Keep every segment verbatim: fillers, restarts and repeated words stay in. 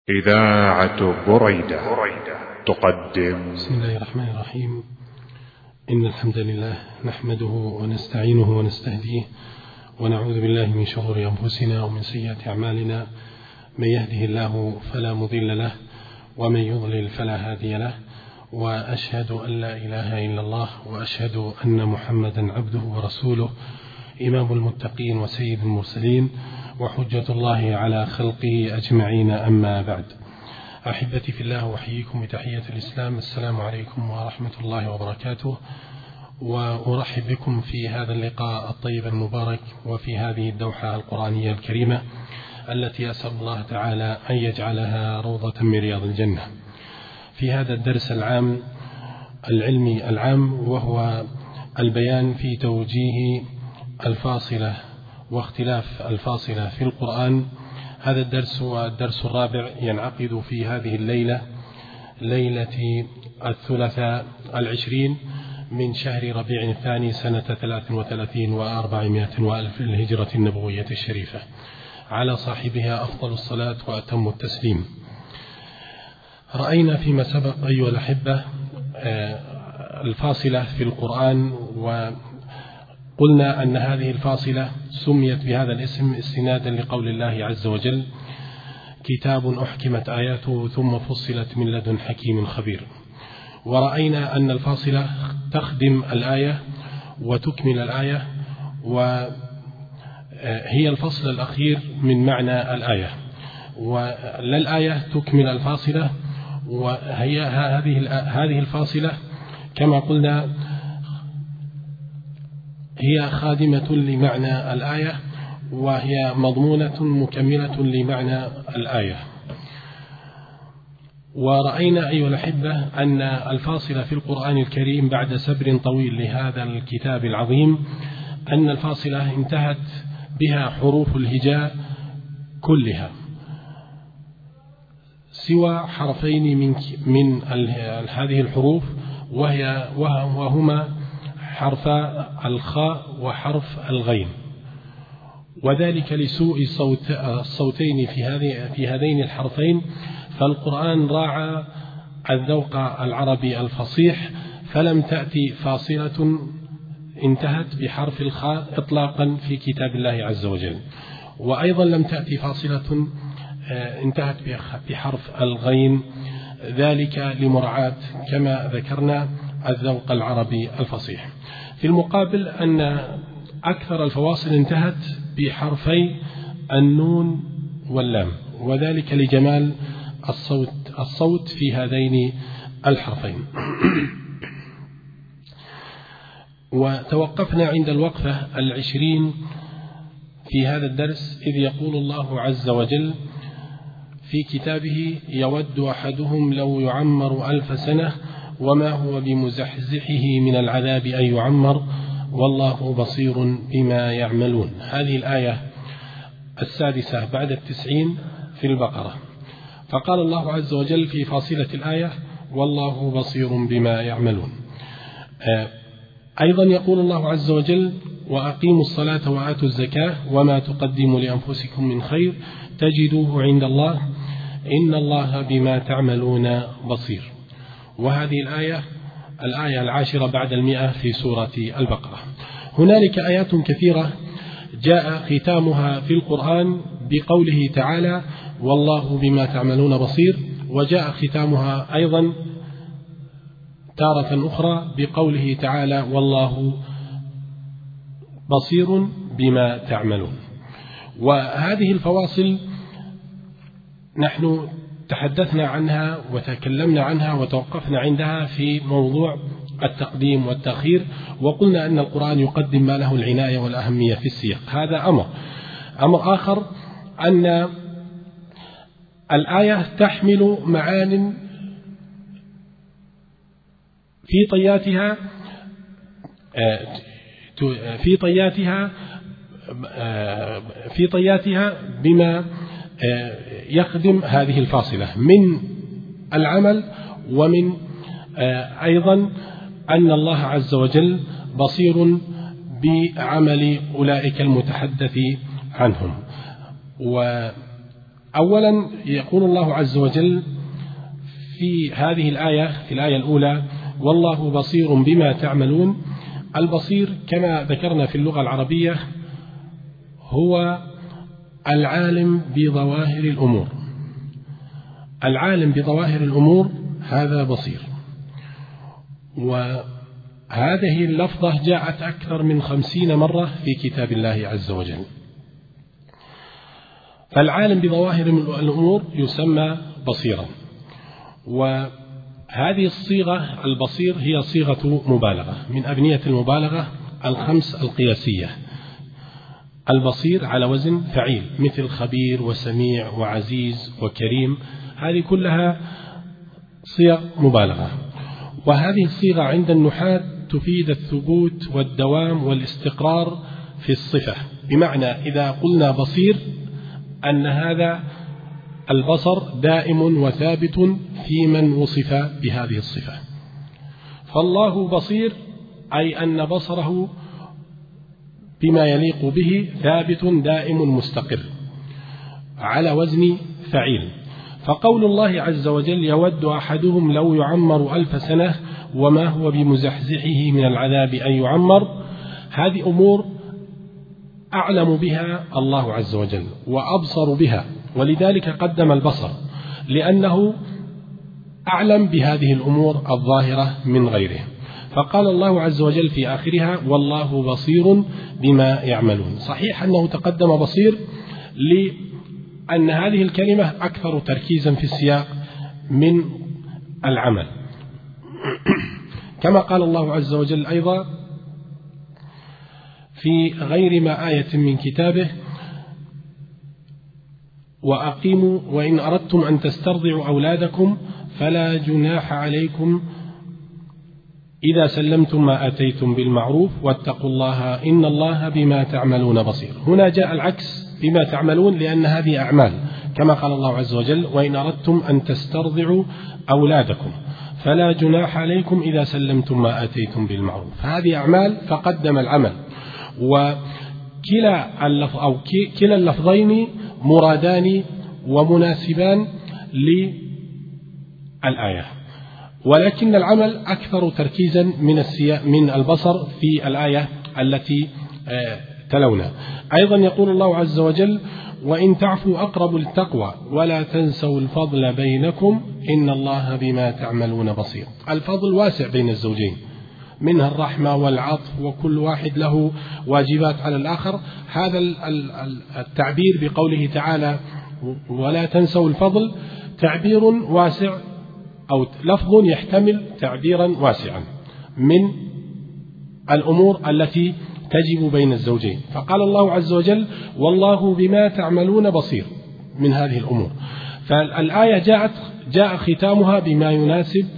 إذاعة بريدة تقدم. بسم الله الرحمن الرحيم. إن الحمد لله نحمده ونستعينه ونستهديه ونعوذ بالله من شرور أنفسنا ومن سيئات أعمالنا. من يهده الله فلا مضل له ومن يضلل فلا هادي له، وأشهد أن لا إله إلا الله وأشهد أن محمدا عبده ورسوله، إمام المتقين وسيد المرسلين وحجة الله على خلقه أجمعين. أما بعد، أحبتي في الله، أحييكم بتحية الإسلام. السلام عليكم ورحمة الله وبركاته، وأرحب بكم في هذا اللقاء الطيب المبارك وفي هذه الدوحة القرآنية الكريمة التي أسأل الله تعالى أن يجعلها روضة من رياض الجنة. في هذا الدرس العام العلمي العام، وهو البيان في توجيه الفاصلة واختلاف الفاصلة في القرآن. هذا الدرس هو الدرس الرابع، ينعقد في هذه الليلة، ليلة الثلاثاء العشرين من شهر ربيع الثاني سنة ثلاث وثلاثين وأربعمائة وألف الهجرة النبوية الشريفة، على صاحبها أفضل الصلاة وأتم التسليم. رأينا فيما سبق أيها الأحبة الفاصلة في القرآن، وقلنا أن هذه الفاصلة سميت بهذا الاسم استنادا لقول الله عز وجل: كتاب أحكمت آياته ثم فصلت من لدن حكيم خبير. ورأينا أن الفاصلة تخدم الآية وتكمل الآية، وهي الفصل الأخير من معنى الآية، ولا الآية تكمل الفاصلة. وهي هذه هذه الفاصلة كما قلنا هي خادمة لمعنى الآية، وهي مضمونة مكملة لمعنى الآية. ورأينا أيها الأحبة أن الفاصلة في القرآن الكريم بعد سبر طويل لهذا الكتاب العظيم، أن الفاصلة انتهت بها حروف الهجاء كلها سوى حرفين من من هذه الحروف، وهي وهما حرف الخاء وحرف الغين، وذلك لسوء الصوت الصوتين في هذه في هذين الحرفين. فالقرآن راعى الذوق العربي الفصيح، فلم تأتي فاصلة انتهت بحرف الخاء إطلاقا في كتاب الله عز وجل، وأيضا لم تأتي فاصلة انتهت بحرف الغين، ذلك لمراعاة كما ذكرنا الذوق العربي الفصيح. في المقابل أن أكثر الفواصل انتهت بحرفي النون واللام، وذلك لجمال الصوت الصوت في هذين الحرفين. وتوقفنا عند الوقفة العشرين في هذا الدرس، إذ يقول الله عز وجل في كتابه: يود أحدهم لو يعمر ألف سنة وما هو بمزحزحه من العذاب أن يعمر والله بصير بما يعملون. هذه الآية السادسة بعد التسعين في البقرة. فقال الله عز وجل في فاصلة الآية: والله بصير بما يعملون. أيضا يقول الله عز وجل: وأقيموا الصلاة وآتوا الزكاة وما تقدموا لأنفسكم من خير تجدوه عند الله إن الله بما تعملون بصير. وهذه الآية الآية العاشرة بعد المئة في سورة البقرة. هنالك آيات كثيرة جاء ختامها في القرآن بقوله تعالى: والله بما تعملون بصير، وجاء ختامها أيضا تارة أخرى بقوله تعالى: والله بصير بما تعملون. وهذه الفواصل نحن تحدثنا عنها وتكلمنا عنها وتوقفنا عندها في موضوع التقديم والتأخير، وقلنا أن القرآن يقدم ما له العناية والأهمية في السياق. هذا أمر أمر آخر أن الآية تحمل معان في طياتها في طياتها في طياتها بما يخدم هذه الفاصلة من العمل، ومن أيضا أن الله عز وجل بصير بعمل أولئك المتحدث عنهم. و أولا يقول الله عز وجل في هذه الآية، في الآية الأولى: والله بصير بما تعملون. البصير كما ذكرنا في اللغة العربية هو العالم بظواهر الأمور. العالم بظواهر الأمور هذا بصير. وهذه اللفظة جاءت أكثر من خمسين مرة في كتاب الله عز وجل. فالعالم بظواهر الأمور يسمى بصيرا. وهذه الصيغة البصير هي صيغة مبالغة من أبنية المبالغة الخمس القياسية. البصير على وزن فعيل، مثل خبير وسميع وعزيز وكريم، هذه كلها صيغ مبالغة. وهذه الصيغة عند النحاة تفيد الثبوت والدوام والاستقرار في الصفة، بمعنى إذا قلنا بصير أن هذا البصر دائم وثابت في من وصف بهذه الصفة. فالله بصير أي أن بصره بما يليق به ثابت دائم مستقر على وزن فعيل. فقول الله عز وجل: يود أحدهم لو يعمر ألف سنة وما هو بمزحزحه من العذاب أن يعمر، هذه أمور أعلم بها الله عز وجل وأبصر بها، ولذلك قدم البصر لأنه أعلم بهذه الأمور الظاهرة من غيره. فقال الله عز وجل في آخرها: والله بصير بما يعملون. صحيح أنه تقدم بصير لأن هذه الكلمة أكثر تركيزا في السياق من العمل، كما قال الله عز وجل أيضا في غير ما آية من كتابه: وأقيموا وإن أردتم أن تسترضعوا أولادكم فلا جناح عليكم إذا سلمتم ما آتيتم بالمعروف واتقوا الله إن الله بما تعملون بصير. هنا جاء العكس بما تعملون لأن هذه أعمال، كما قال الله عز وجل: وإن أردتم أن تسترضعوا أولادكم فلا جناح عليكم إذا سلمتم ما آتيتم بالمعروف. هذه أعمال فقدم العمل. وكلا اللفظ أو كلا اللفظين مرادان ومناسبان للآية، ولكن العمل أكثر تركيزا من من البصر في الآية التي تلونا. أيضا يقول الله عز وجل: وإن تعفوا أقرب للتقوى ولا تنسوا الفضل بينكم إن الله بما تعملون بصير. الفضل واسع بين الزوجين، منها الرحمة والعطف، وكل واحد له واجبات على الآخر. هذا التعبير بقوله تعالى ولا تنسوا الفضل تعبير واسع أو لفظ يحتمل تعبيرا واسعا من الأمور التي تجب بين الزوجين. فقال الله عز وجل: والله بما تعملون بصير من هذه الأمور. فالآية جاءت جاء ختامها بما يناسب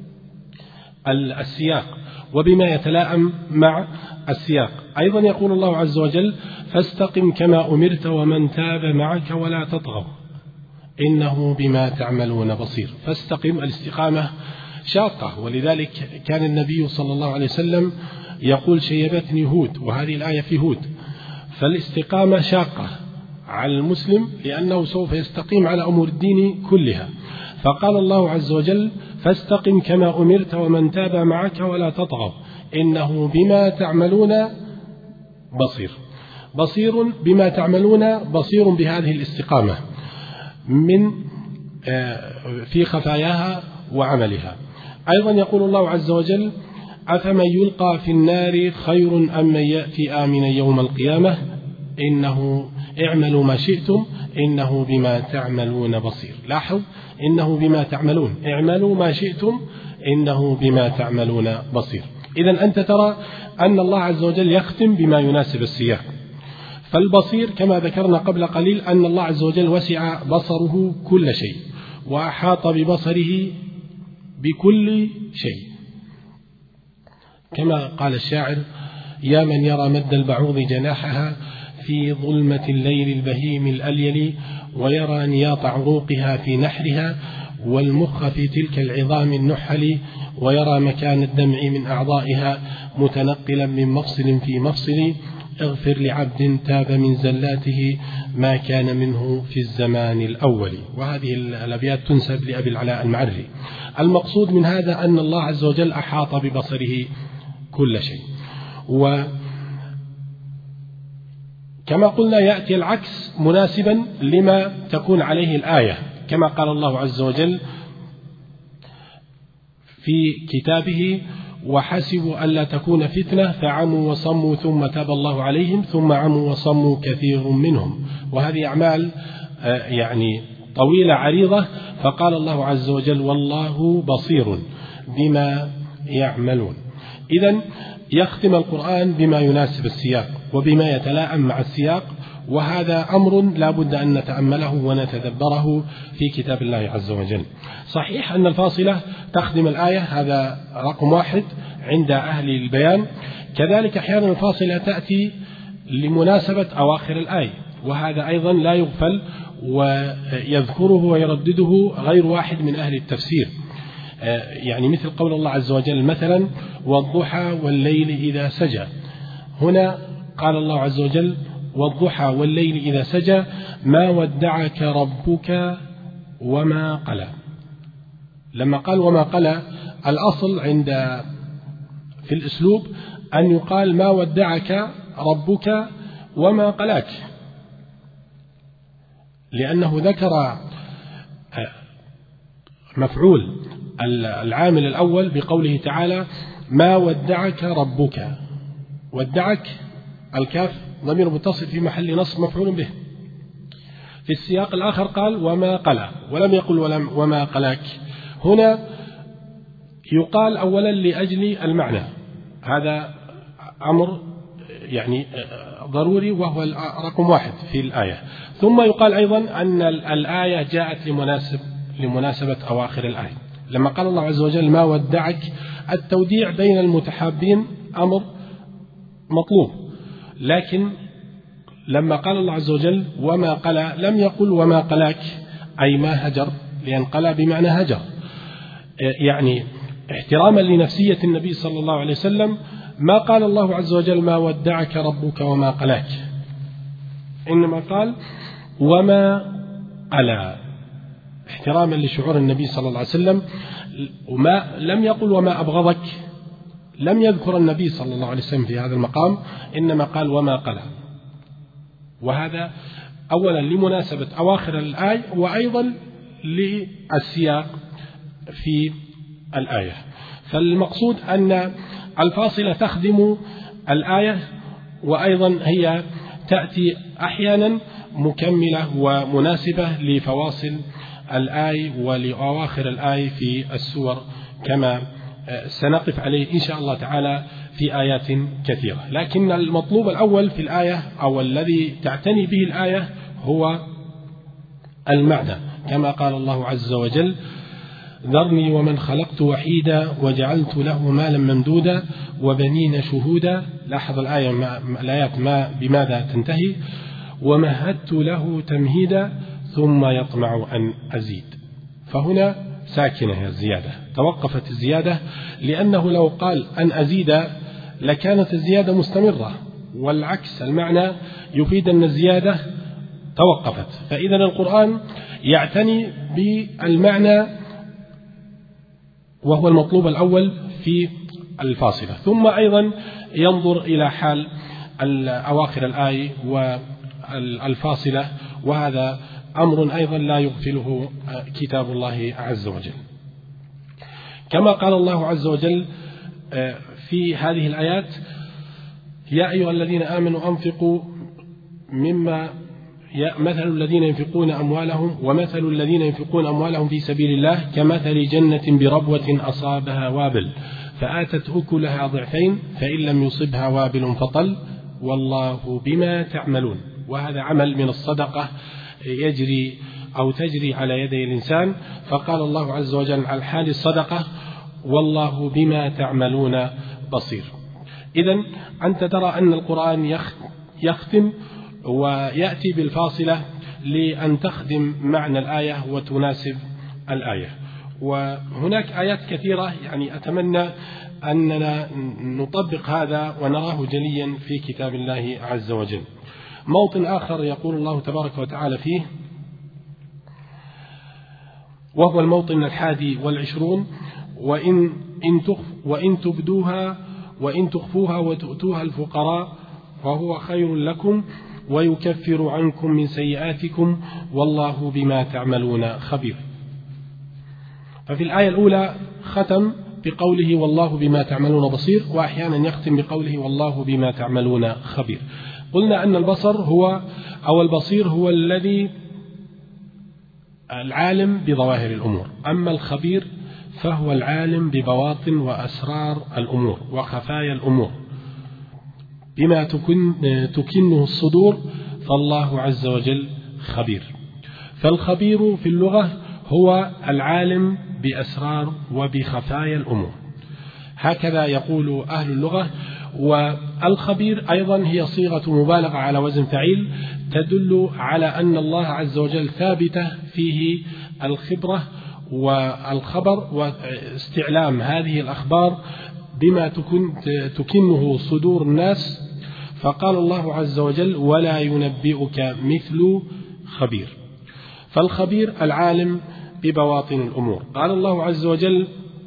السياق وبما يتلائم مع السياق. أيضا يقول الله عز وجل: فاستقم كما أمرت ومن تاب معك ولا تطغوا إنه بما تعملون بصير. فاستقم، الاستقامة شاقة، ولذلك كان النبي صلى الله عليه وسلم يقول: شيبتني هود، وهذه الآية في هود. فالاستقامة شاقة على المسلم لأنه سوف يستقيم على أمور الدين كلها. فقال الله عز وجل: فاستقم كما أمرت ومن تاب معك ولا تطغوا إنه بما تعملون بصير. بصير بما تعملون، بصير بهذه الاستقامة من في خفاياها وعملها. أيضا يقول الله عز وجل: أفمن يلقى في النار خير أم من يأتي آمنا يوم القيامة إنه اعملوا ما شئتم إنه بما تعملون بصير. لاحظ، إنه بما تعملون، اعملوا ما شئتم إنه بما تعملون بصير. إذن أنت ترى أن الله عز وجل يختم بما يناسب السياق. فالبصير كما ذكرنا قبل قليل أن الله عز وجل وسع بصره كل شيء وأحاط ببصره بكل شيء، كما قال الشاعر: يا من يرى مد البعوض جناحها في ظلمة الليل البهيم الأليل ويرى نياط عروقها في نحرها والمخ في تلك العظام النحل ويرى مكان الدمع من أعضائها متنقلا من مفصل في مفصل اغفر لعبد تاب من زلاته ما كان منه في الزمان الأول. وهذه الأبيات تنسب لأبي العلاء المعري. المقصود من هذا أن الله عز وجل أحاط ببصره كل شيء. وكما قلنا يأتي العكس مناسبا لما تكون عليه الآية، كما قال الله عز وجل في كتابه: وحسبوا ألا تكون فتنة فعموا وصموا ثم تاب الله عليهم ثم عموا وصموا كثير منهم. وهذه أعمال يعني طويلة عريضة، فقال الله عز وجل: والله بصير بما يعملون. إذن يختم القرآن بما يناسب السياق وبما يتلائم مع السياق، وهذا أمر لا بد أن نتأمله ونتدبره في كتاب الله عز وجل. صحيح أن الفاصلة تخدم الآية، هذا رقم واحد عند أهل البيان. كذلك أحيانا الفاصلة تأتي لمناسبة أواخر الآية، وهذا أيضا لا يغفل، ويذكره ويردده غير واحد من أهل التفسير. يعني مثل قول الله عز وجل مثلا: والضحى والليل إذا سجى. هنا قال الله عز وجل: والضحى والليل إذا سجى ما ودعك ربك وما قلى. لما قال وما قلى، الأصل عند في الأسلوب أن يقال ما ودعك ربك وما قلاك، لأنه ذكر مفعول العامل الأول بقوله تعالى: ما ودعك ربك. ودعك الكاف ضمير متصل في محل نصب مفعول به. في السياق الآخر قال وما قلى، ولم يقل ولم وما قلاك. هنا يقال أولا لأجل المعنى، هذا أمر يعني ضروري وهو رقم واحد في الآية. ثم يقال أيضا أن الآية جاءت لمناسب لمناسبة أواخر الآية. لما قال الله عز وجل ما ودعك، التوديع بين المتحابين أمر مطلوب، لكن لما قال الله عز وجل وما قلى لم يقل وما قلاك أي ما هجر، لأن قلى بمعنى هجر، يعني احتراما لنفسية النبي صلى الله عليه وسلم ما قال الله عز وجل ما ودعك ربك وما قلاك، إنما قال وما قلى احتراما لشعور النبي صلى الله عليه وسلم. وما لم يقل وما أبغضك، لم يذكر النبي صلى الله عليه وسلم في هذا المقام، إنما قال وما قلى. وهذا أولا لمناسبة أواخر الآية، وأيضا للسياق في الآية. فالمقصود أن الفاصلة تخدم الآية، وأيضا هي تأتي أحيانا مكملة ومناسبة لفواصل الآية ولأواخر الآية في السور، كما سنقف عليه إن شاء الله تعالى في آيات كثيرة. لكن المطلوب الأول في الآية أو الذي تعتني به الآية هو المعنى، كما قال الله عز وجل ذرني ومن خلقت وحيدا وجعلت له مالا ممدودا وبنين شهودا. لاحظ الآية ما الآيات ما بماذا تنتهي؟ ومهدت له تمهيدا ثم يطمع أن أزيد. فهنا ساكنة الزيادة، توقفت الزيادة، لأنه لو قال أن أزيد لكانت الزيادة مستمرة، والعكس المعنى يفيد أن الزيادة توقفت. فإذا القرآن يعتني بالمعنى وهو المطلوب الأول في الفاصلة، ثم أيضا ينظر إلى حال أواخر الآية والفاصلة، وهذا أمر أيضا لا يغفله كتاب الله عز وجل. كما قال الله عز وجل في هذه الآيات يا أيها الذين آمنوا أنفقوا مما مثل الذين ينفقون أموالهم ومثل الذين ينفقون أموالهم في سبيل الله كمثل جنة بربوة أصابها وابل فآتت أكلها ضعفين فإن لم يصبها وابل فطل والله بما تعملون. وهذا عمل من الصدقة يجري أو تجري على يدي الإنسان، فقال الله عز وجل على حال الصدقة والله بما تعملون بصير. إذن أنت ترى أن القرآن يختم ويأتي بالفاصلة لأن تخدم معنى الآية وتناسب الآية. وهناك آيات كثيرة يعني أتمنى أننا نطبق هذا ونراه جليا في كتاب الله عز وجل. موطن آخر يقول الله تبارك وتعالى فيه، وهو الموطن الحادي والعشرون: وإن, إن, تخف وإن تبدوها وإن تخفوها وتؤتوها الفقراء فهو خير لكم ويكفر عنكم من سيئاتكم والله بما تعملون خبير. ففي الآية الأولى ختم بقوله والله بما تعملون بصير، وأحيانا يختم بقوله والله بما تعملون خبير. قلنا أن البصر هو أو البصير هو الذي العالم بظواهر الأمور، أما الخبير فهو العالم ببواطن وأسرار الأمور وخفايا الأمور بما تكن تكنه الصدور، فالله عز وجل خبير. فالخبير في اللغة هو العالم بأسرار وبخفايا الأمور، هكذا يقول أهل اللغة. والخبير أيضا هي صيغة مبالغة على وزن فعيل تدل على أن الله عز وجل ثابتة فيه الخبرة والخبر واستعلام هذه الأخبار بما تكن تكنه صدور الناس. فقال الله عز وجل ولا ينبئك مثل خبير. فالخبير العالم ببواطن الأمور. قال الله عز وجل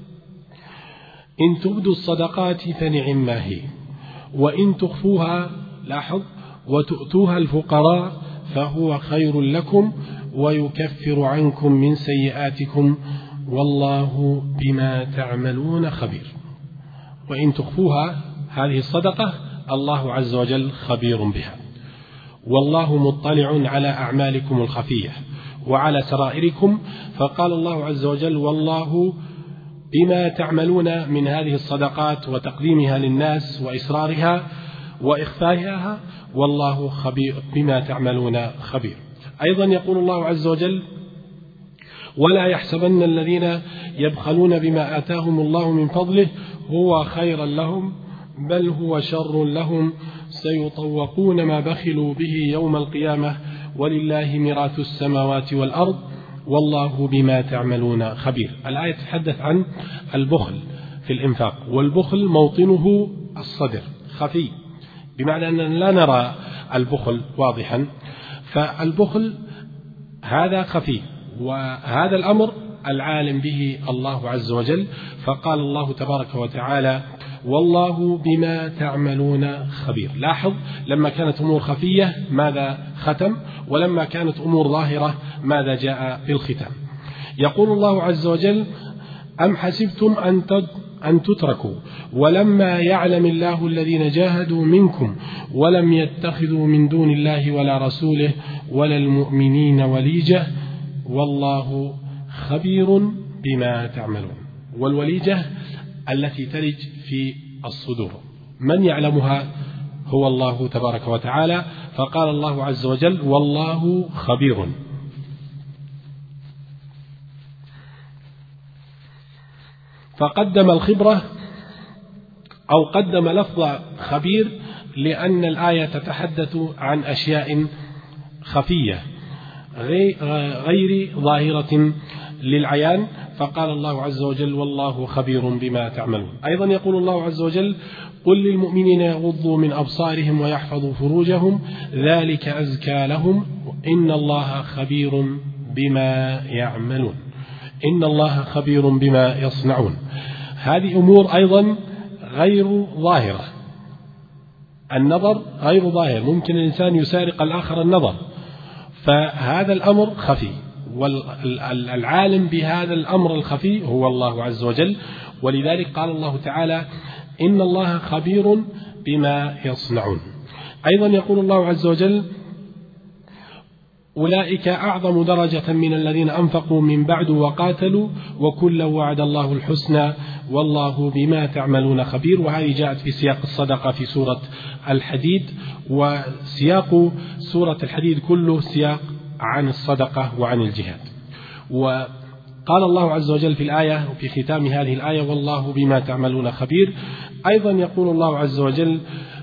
إن تبدوا الصدقات فنعم ما هي وإن تخفوها لاحظ وتؤتوها الفقراء فهو خير لكم ويكفر عنكم من سيئاتكم والله بما تعملون خبير. وإن تخفوها هذه الصدقة الله عز وجل خبير بها، والله مطلع على أعمالكم الخفية وعلى سرائركم. فقال الله عز وجل والله بما تعملون من هذه الصدقات وتقديمها للناس وإسرارها وإخفائها والله خبير بما تعملون خبير. أيضا يقول الله عز وجل ولا يحسبن الذين يبخلون بما آتاهم الله من فضله هو خيرا لهم بل هو شر لهم سيطوقون ما بخلوا به يوم القيامة ولله ميراث السماوات والأرض والله بما تعملون خبير. الآية تتحدث عن البخل في الإنفاق، والبخل موطنه الصدر خفي، بمعنى أننا لا نرى البخل واضحا، فالبخل هذا خفي، وهذا الأمر العالم به الله عز وجل. فقال الله تبارك وتعالى والله بما تعملون خبير. لاحظ لما كانت أمور خفية ماذا ختم، ولما كانت أمور ظاهرة ماذا جاء في الختام. يقول الله عز وجل أم حسبتم أن تتركوا ولما يعلم الله الذين جاهدوا منكم ولم يتخذوا من دون الله ولا رسوله ولا المؤمنين وليجة والله خبير بما تعملون. والوليجة التي تلج في الصدور من يعلمها؟ هو الله تبارك وتعالى. فقال الله عز وجل والله خبير. فقدم الخبرة أو قدم لفظ خبير لأن الآية تتحدث عن أشياء خفية غير ظاهرة للعيان، فقال الله عز وجل والله خبير بما تعملون. أيضا يقول الله عز وجل قل للمؤمنين يغضوا من أبصارهم ويحفظوا فروجهم ذلك أزكى لهم إن الله خبير بما يعملون. إن الله خبير بما يصنعون. هذه أمور أيضا غير ظاهرة، النظر غير ظاهر، ممكن الإنسان يسارق الآخر النظر، فهذا الأمر خفي، والعالم بهذا الأمر الخفي هو الله عز وجل. ولذلك قال الله تعالى إن الله خبير بما يصنعون. أيضا يقول الله عز وجل أولئك أعظم درجة من الذين أنفقوا من بعد وقاتلوا وكلا وعد الله الحسنى والله بما تعملون خبير. وهذه جاءت في سياق الصدقة في سورة الحديد، وسياق سورة الحديد كله سياق عن الصدقة وعن الجهاد. وقال الله عز وجل في الآية وفي ختام هذه الآية والله بما تعملون خبير. أيضا يقول الله عز وجل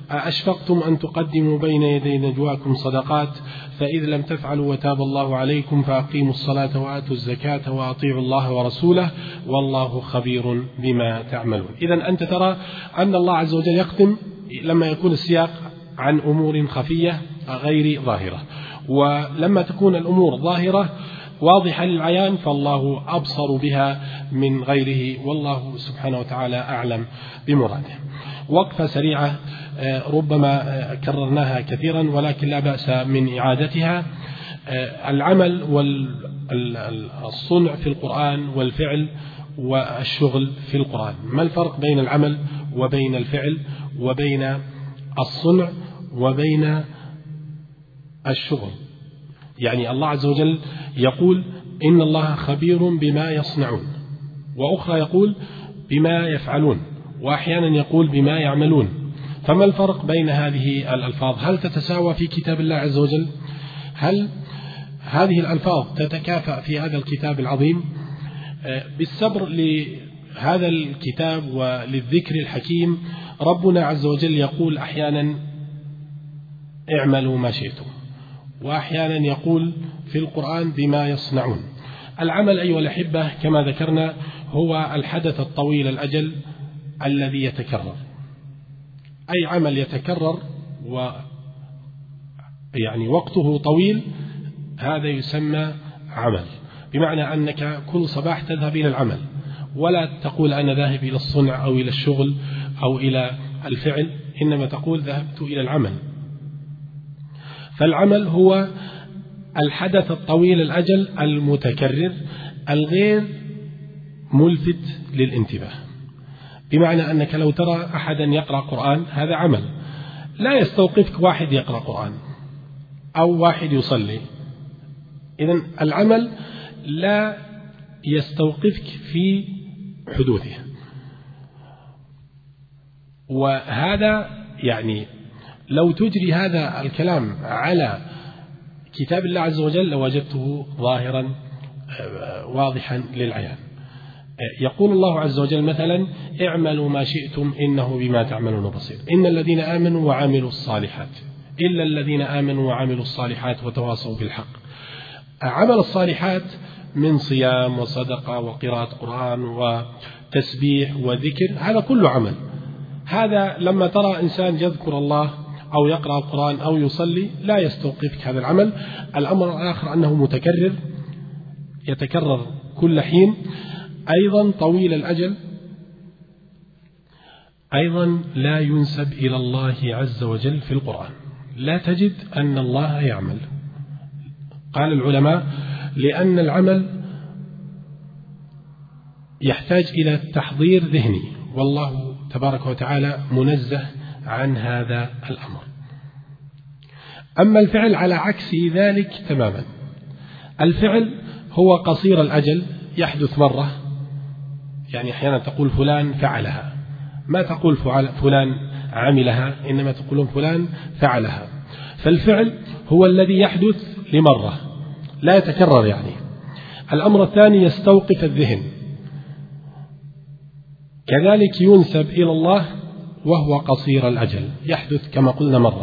أشفقتم أن تقدموا بين يدي نجواكم صدقات فإذ لم تفعلوا وتاب الله عليكم فأقيموا الصلاة وآتوا الزكاة وأطيعوا الله ورسوله والله خبير بما تعملون. إذن أنت ترى أن الله عز وجل يختم لما يكون السياق عن أمور خفية غير ظاهرة، ولما تكون الأمور ظاهرة واضحة للعيان فالله أبصر بها من غيره، والله سبحانه وتعالى أعلم بمراده. وقفة سريعة ربما كررناها كثيرا ولكن لا بأس من إعادتها. العمل والصنع في القرآن والفعل والشغل في القرآن، ما الفرق بين العمل وبين الفعل وبين الصنع وبين الشغل؟ يعني الله عز وجل يقول إن الله خبير بما يصنعون، وأخرى يقول بما يفعلون، وأحيانا يقول بما يعملون. فما الفرق بين هذه الألفاظ؟ هل تتساوى في كتاب الله عز وجل؟ هل هذه الألفاظ تتكافأ في هذا الكتاب العظيم؟ بالصبر لهذا الكتاب وللذكر الحكيم ربنا عز وجل يقول أحيانا اعملوا ما شئتم، وأحيانا يقول في القرآن بما يصنعون. العمل أيها الأحبة كما ذكرنا هو الحدث الطويل الأجل الذي يتكرر، أي عمل يتكرر و يعني وقته طويل هذا يسمى عمل، بمعنى أنك كل صباح تذهب إلى العمل ولا تقول أنا ذاهب إلى الصنع أو إلى الشغل أو إلى الفعل، إنما تقول ذهبت إلى العمل. فالعمل هو الحدث الطويل الأجل المتكرر الغير ملفت للانتباه، بمعنى أنك لو ترى أحدا يقرأ قرآن هذا عمل، لا يستوقفك واحد يقرأ قرآن أو واحد يصلي. إذن العمل لا يستوقفك في حدوثه، وهذا يعني لو تجري هذا الكلام على كتاب الله عز وجل لوجدته ظاهرا واضحا للعيان. يقول الله عز وجل مثلا اعملوا ما شئتم إنه بما تعملون بصير، إن الذين آمنوا وعملوا الصالحات إلا الذين آمنوا وعملوا الصالحات وتواصوا بالحق. عمل الصالحات من صيام وصدقة وقراءة قرآن وتسبيح وذكر هذا كله عمل. هذا لما ترى إنسان يذكر الله أو يقرأ القرآن أو يصلي لا يستوقفك هذا العمل. الأمر الآخر أنه متكرر يتكرر كل حين، أيضا طويل الأجل، أيضا لا ينسب إلى الله عز وجل في القرآن، لا تجد أن الله يعمل. قال العلماء لأن العمل يحتاج إلى تحضير ذهني، والله تبارك وتعالى منزه عن هذا الأمر. أما الفعل على عكس ذلك تماما، الفعل هو قصير الأجل يحدث مرة، يعني أحيانا تقول فلان فعلها، ما تقول فلان عملها، إنما تقولون فلان فعلها. فالفعل هو الذي يحدث لمرة لا يتكرر يعني. الأمر الثاني يستوقف الذهن، كذلك ينسب إلى الله وهو قصير الأجل يحدث كما قلنا مرة.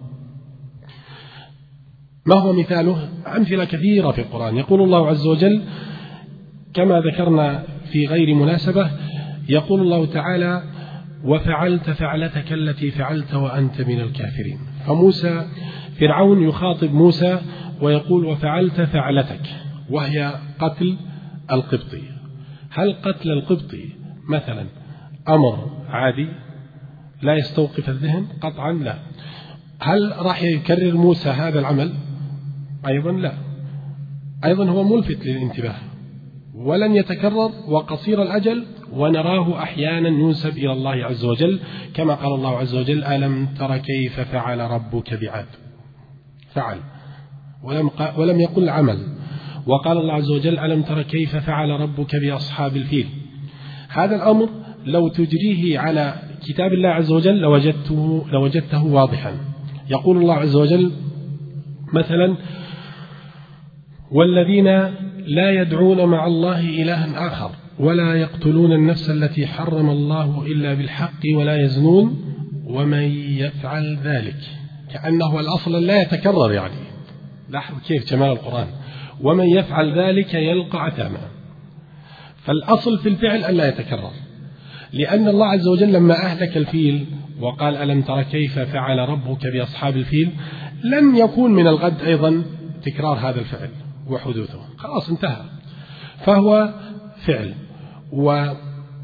ما هو مثاله؟ أمثلة كثيرة في القرآن. يقول الله عز وجل كما ذكرنا في غير مناسبة، يقول الله تعالى وفعلت فعلتك التي فعلت وأنت من الكافرين. فموسى فرعون يخاطب موسى ويقول وفعلت فعلتك، وهي قتل القبطي. هل قتل القبطي مثلا أمر عادي لا يستوقف الذهن؟ قطعا لا. هل راح يكرر موسى هذا العمل؟ أيضا لا، أيضا هو ملفت للانتباه ولن يتكرر وقصير الأجل، ونراه أحيانا ينسب إلى الله عز وجل كما قال الله عز وجل ألم تر كيف فعل ربك بعاد، فعل ولم, ولم يقل عمل. وقال الله عز وجل ألم تر كيف فعل ربك بأصحاب الفيل. هذا الأمر لو تجريه على كتاب الله عز وجل لوجدته, لوجدته واضحا. يقول الله عز وجل مثلا والذين لا يدعون مع الله إلها آخر ولا يقتلون النفس التي حرم الله إلا بالحق ولا يزنون ومن يفعل ذلك، كأنه الأصل لا يتكرر، يعني لاحظوا كيف جمال القرآن، ومن يفعل ذلك يلقى أثاما. فالأصل في الفعل أن لا يتكرر، لأن الله عز وجل لما أهلك الفيل وقال ألم تر كيف فعل ربك بأصحاب الفيل، لن يكون من الغد أيضا تكرار هذا الفعل وحدوثه، خلاص انتهى، فهو فعل. وكما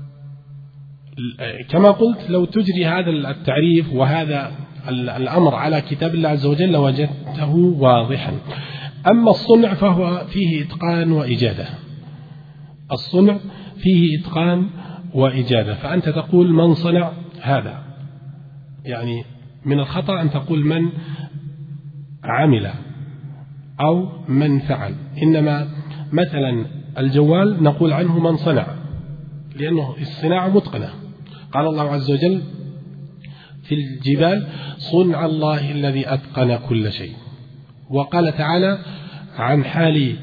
قلت لو تجري هذا التعريف وهذا الأمر على كتاب الله عز وجل وجدته واضحا. أما الصنع فهو فيه إتقان وإجادة، الصنع فيه إتقان وإجادة، فأنت تقول من صنع هذا، يعني من الخطأ أن تقول من عمل أو من فعل، إنما مثلا الجوال نقول عنه من صنع، لأنه الصناعة متقنة. قال الله عز وجل في الجبال صنع الله الذي أتقن كل شيء. وقال تعالى عن حال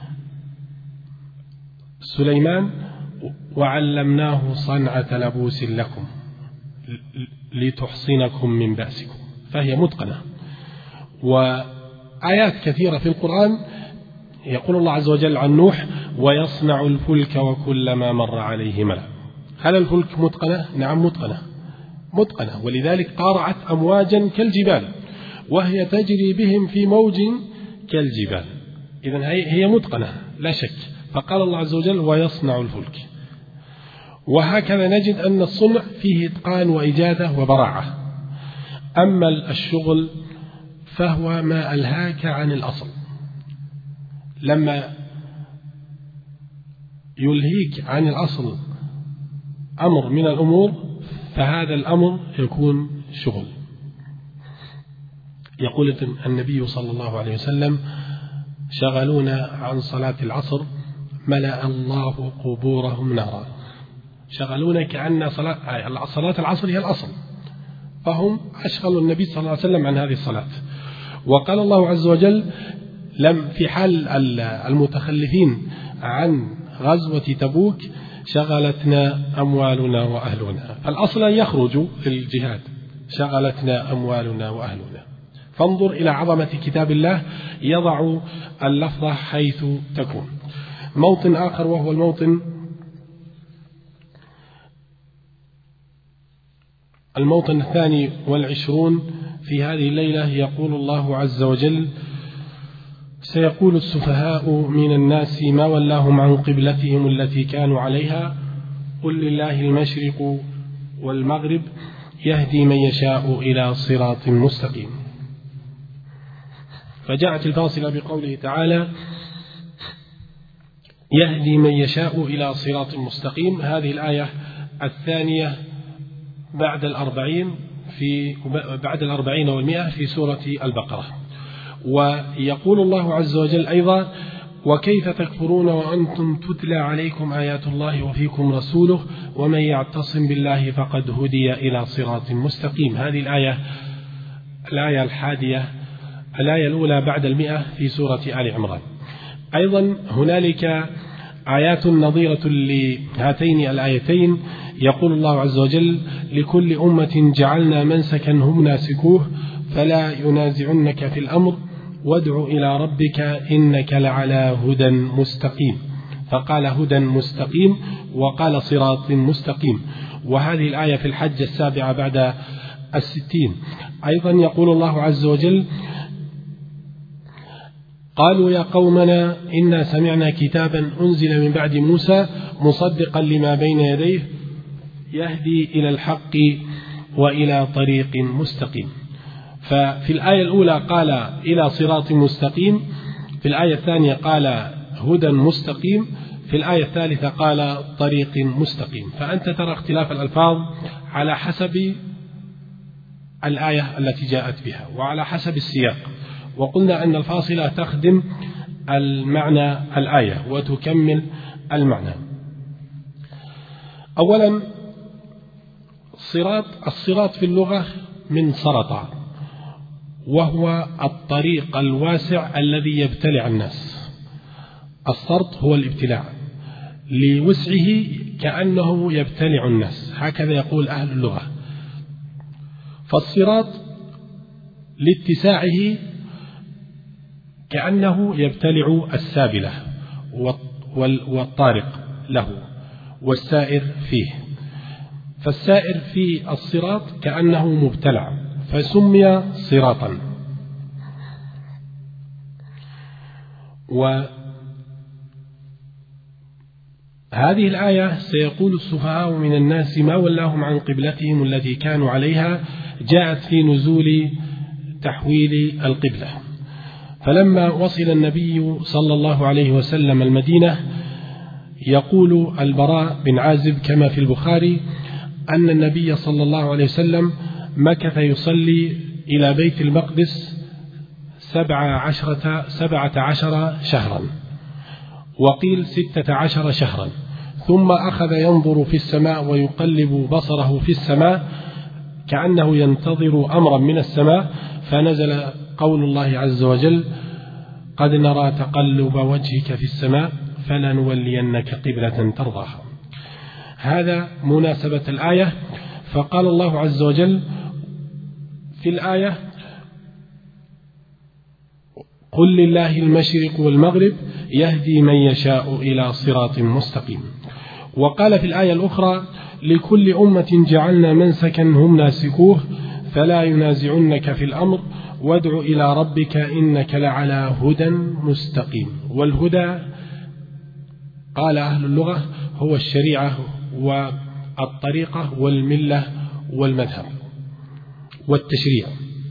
سليمان وعلمناه صنعة لبوس لكم لتحصنكم من بأسكم، فهي متقنة. وآيات كثيرة في القرآن يقول الله عز وجل عن نوح ويصنع الفلك وكلما مر عليه ملأ. هل الفلك متقنة؟ نعم متقنة متقنة، ولذلك قارعت أمواجا كالجبال وهي تجري بهم في موج كالجبال، إذن هي متقنة لا شك. فقال الله عز وجل ويصنع الفلك. وهكذا نجد أن الصنع فيه إتقان وإجادة وبراعة. أما الشغل فهو ما ألهاك عن الأصل، لما يلهيك عن الأصل أمر من الأمور فهذا الأمر يكون شغل. يقول النبي صلى الله عليه وسلم شغلونا عن صلاة العصر ملأ الله قبورهم نارا. شغلونا كأن صلاة, صلاة العصر هي الأصل، فهم أشغلوا النبي صلى الله عليه وسلم عن هذه الصلاة. وقال الله عز وجل لم في حال المتخلفين عن غزوة تبوك شغلتنا أموالنا وأهلنا، فالأصل أن يخرجوا للجهاد، شغلتنا أموالنا وأهلنا. فانظر إلى عظمة كتاب الله، يضع اللفظة حيث تكون. موطن آخر وهو الموطن الموطن الثاني والعشرون في هذه الليلة، يقول الله عز وجل سيقول السفهاء من الناس ما ولاهم عن قبلتهم التي كانوا عليها قل لله المشرق والمغرب يهدي من يشاء إلى صراط مستقيم. فجاءت الفاصلة بقوله تعالى يهدي من يشاء إلى صراط مستقيم. هذه الآية الثانية بعد الأربعين في بعد الأربعين والمئة في سورة البقرة. ويقول الله عز وجل أيضا وكيف تكفرون وأنتم تتلى عليكم آيات الله وفيكم رسوله ومن يعتصم بالله فقد هدي إلى صراط مستقيم. هذه الآية الآية الحادية الآية الأولى بعد المئة في سورة آل عمران. أيضا هنالك آيات نظيرة لهاتين الآيتين. يقول الله عز وجل لكل أمة جعلنا منسكا هم ناسكوه فلا ينازعنك في الأمر وادع إلى ربك إنك لعلى هدى مستقيم. فقال هدى مستقيم وقال صراط مستقيم. وهذه الآية في الحج السابعة بعد الستين. أيضا يقول الله عز وجل قالوا يا قومنا إنا سمعنا كتابا أنزل من بعد موسى مصدقا لما بين يديه يهدي إلى الحق وإلى طريق مستقيم. ففي الآية الأولى قال إلى صراط مستقيم، في الآية الثانية قال هدى مستقيم، في الآية الثالثة قال طريق مستقيم. فأنت ترى اختلاف الألفاظ على حسب الآية التي جاءت بها وعلى حسب السياق. وقلنا أن الفاصلة تخدم المعنى الآية وتكمل المعنى. أولا الصراط الصراط في اللغة من سرط، وهو الطريق الواسع الذي يبتلع الناس. السرط هو الابتلاع لوسعه كأنه يبتلع الناس، هكذا يقول أهل اللغة. فالصراط لاتساعه كأنه يبتلع السابلة والطارق له والسائر فيه، فالسائر في الصراط كأنه مبتلع فسمي صراطا. وهذه الآية سيقول السفهاء من الناس ما ولاهم عن قبلتهم التي كانوا عليها جاءت في نزول تحويل القبلة. فلما وصل النبي صلى الله عليه وسلم المدينة يقول البراء بن عازب كما في البخاري أن النبي صلى الله عليه وسلم مكث يصلي إلى بيت المقدس سبع عشرة سبعة عشر شهرا، وقيل ستة عشر شهرا، ثم أخذ ينظر في السماء ويقلب بصره في السماء كأنه ينتظر أمرا من السماء، فنزل قول الله عز وجل: قد نرى تقلب وجهك في السماء فلنولينك قبلة ترضاها. هذا مناسبة الآية. فقال الله عز وجل في الآية: قل لله المشرق والمغرب يهدي من يشاء إلى صراط مستقيم. وقال في الآية الأخرى: لكل أمة جعلنا منسكا هم ناسكوه فلا ينازعنك في الأمر وادع إلى ربك إنك لعلى هدى مستقيم. والهدى قال أهل اللغة هو الشريعة والطريقة والملة والمذهب والتشريع.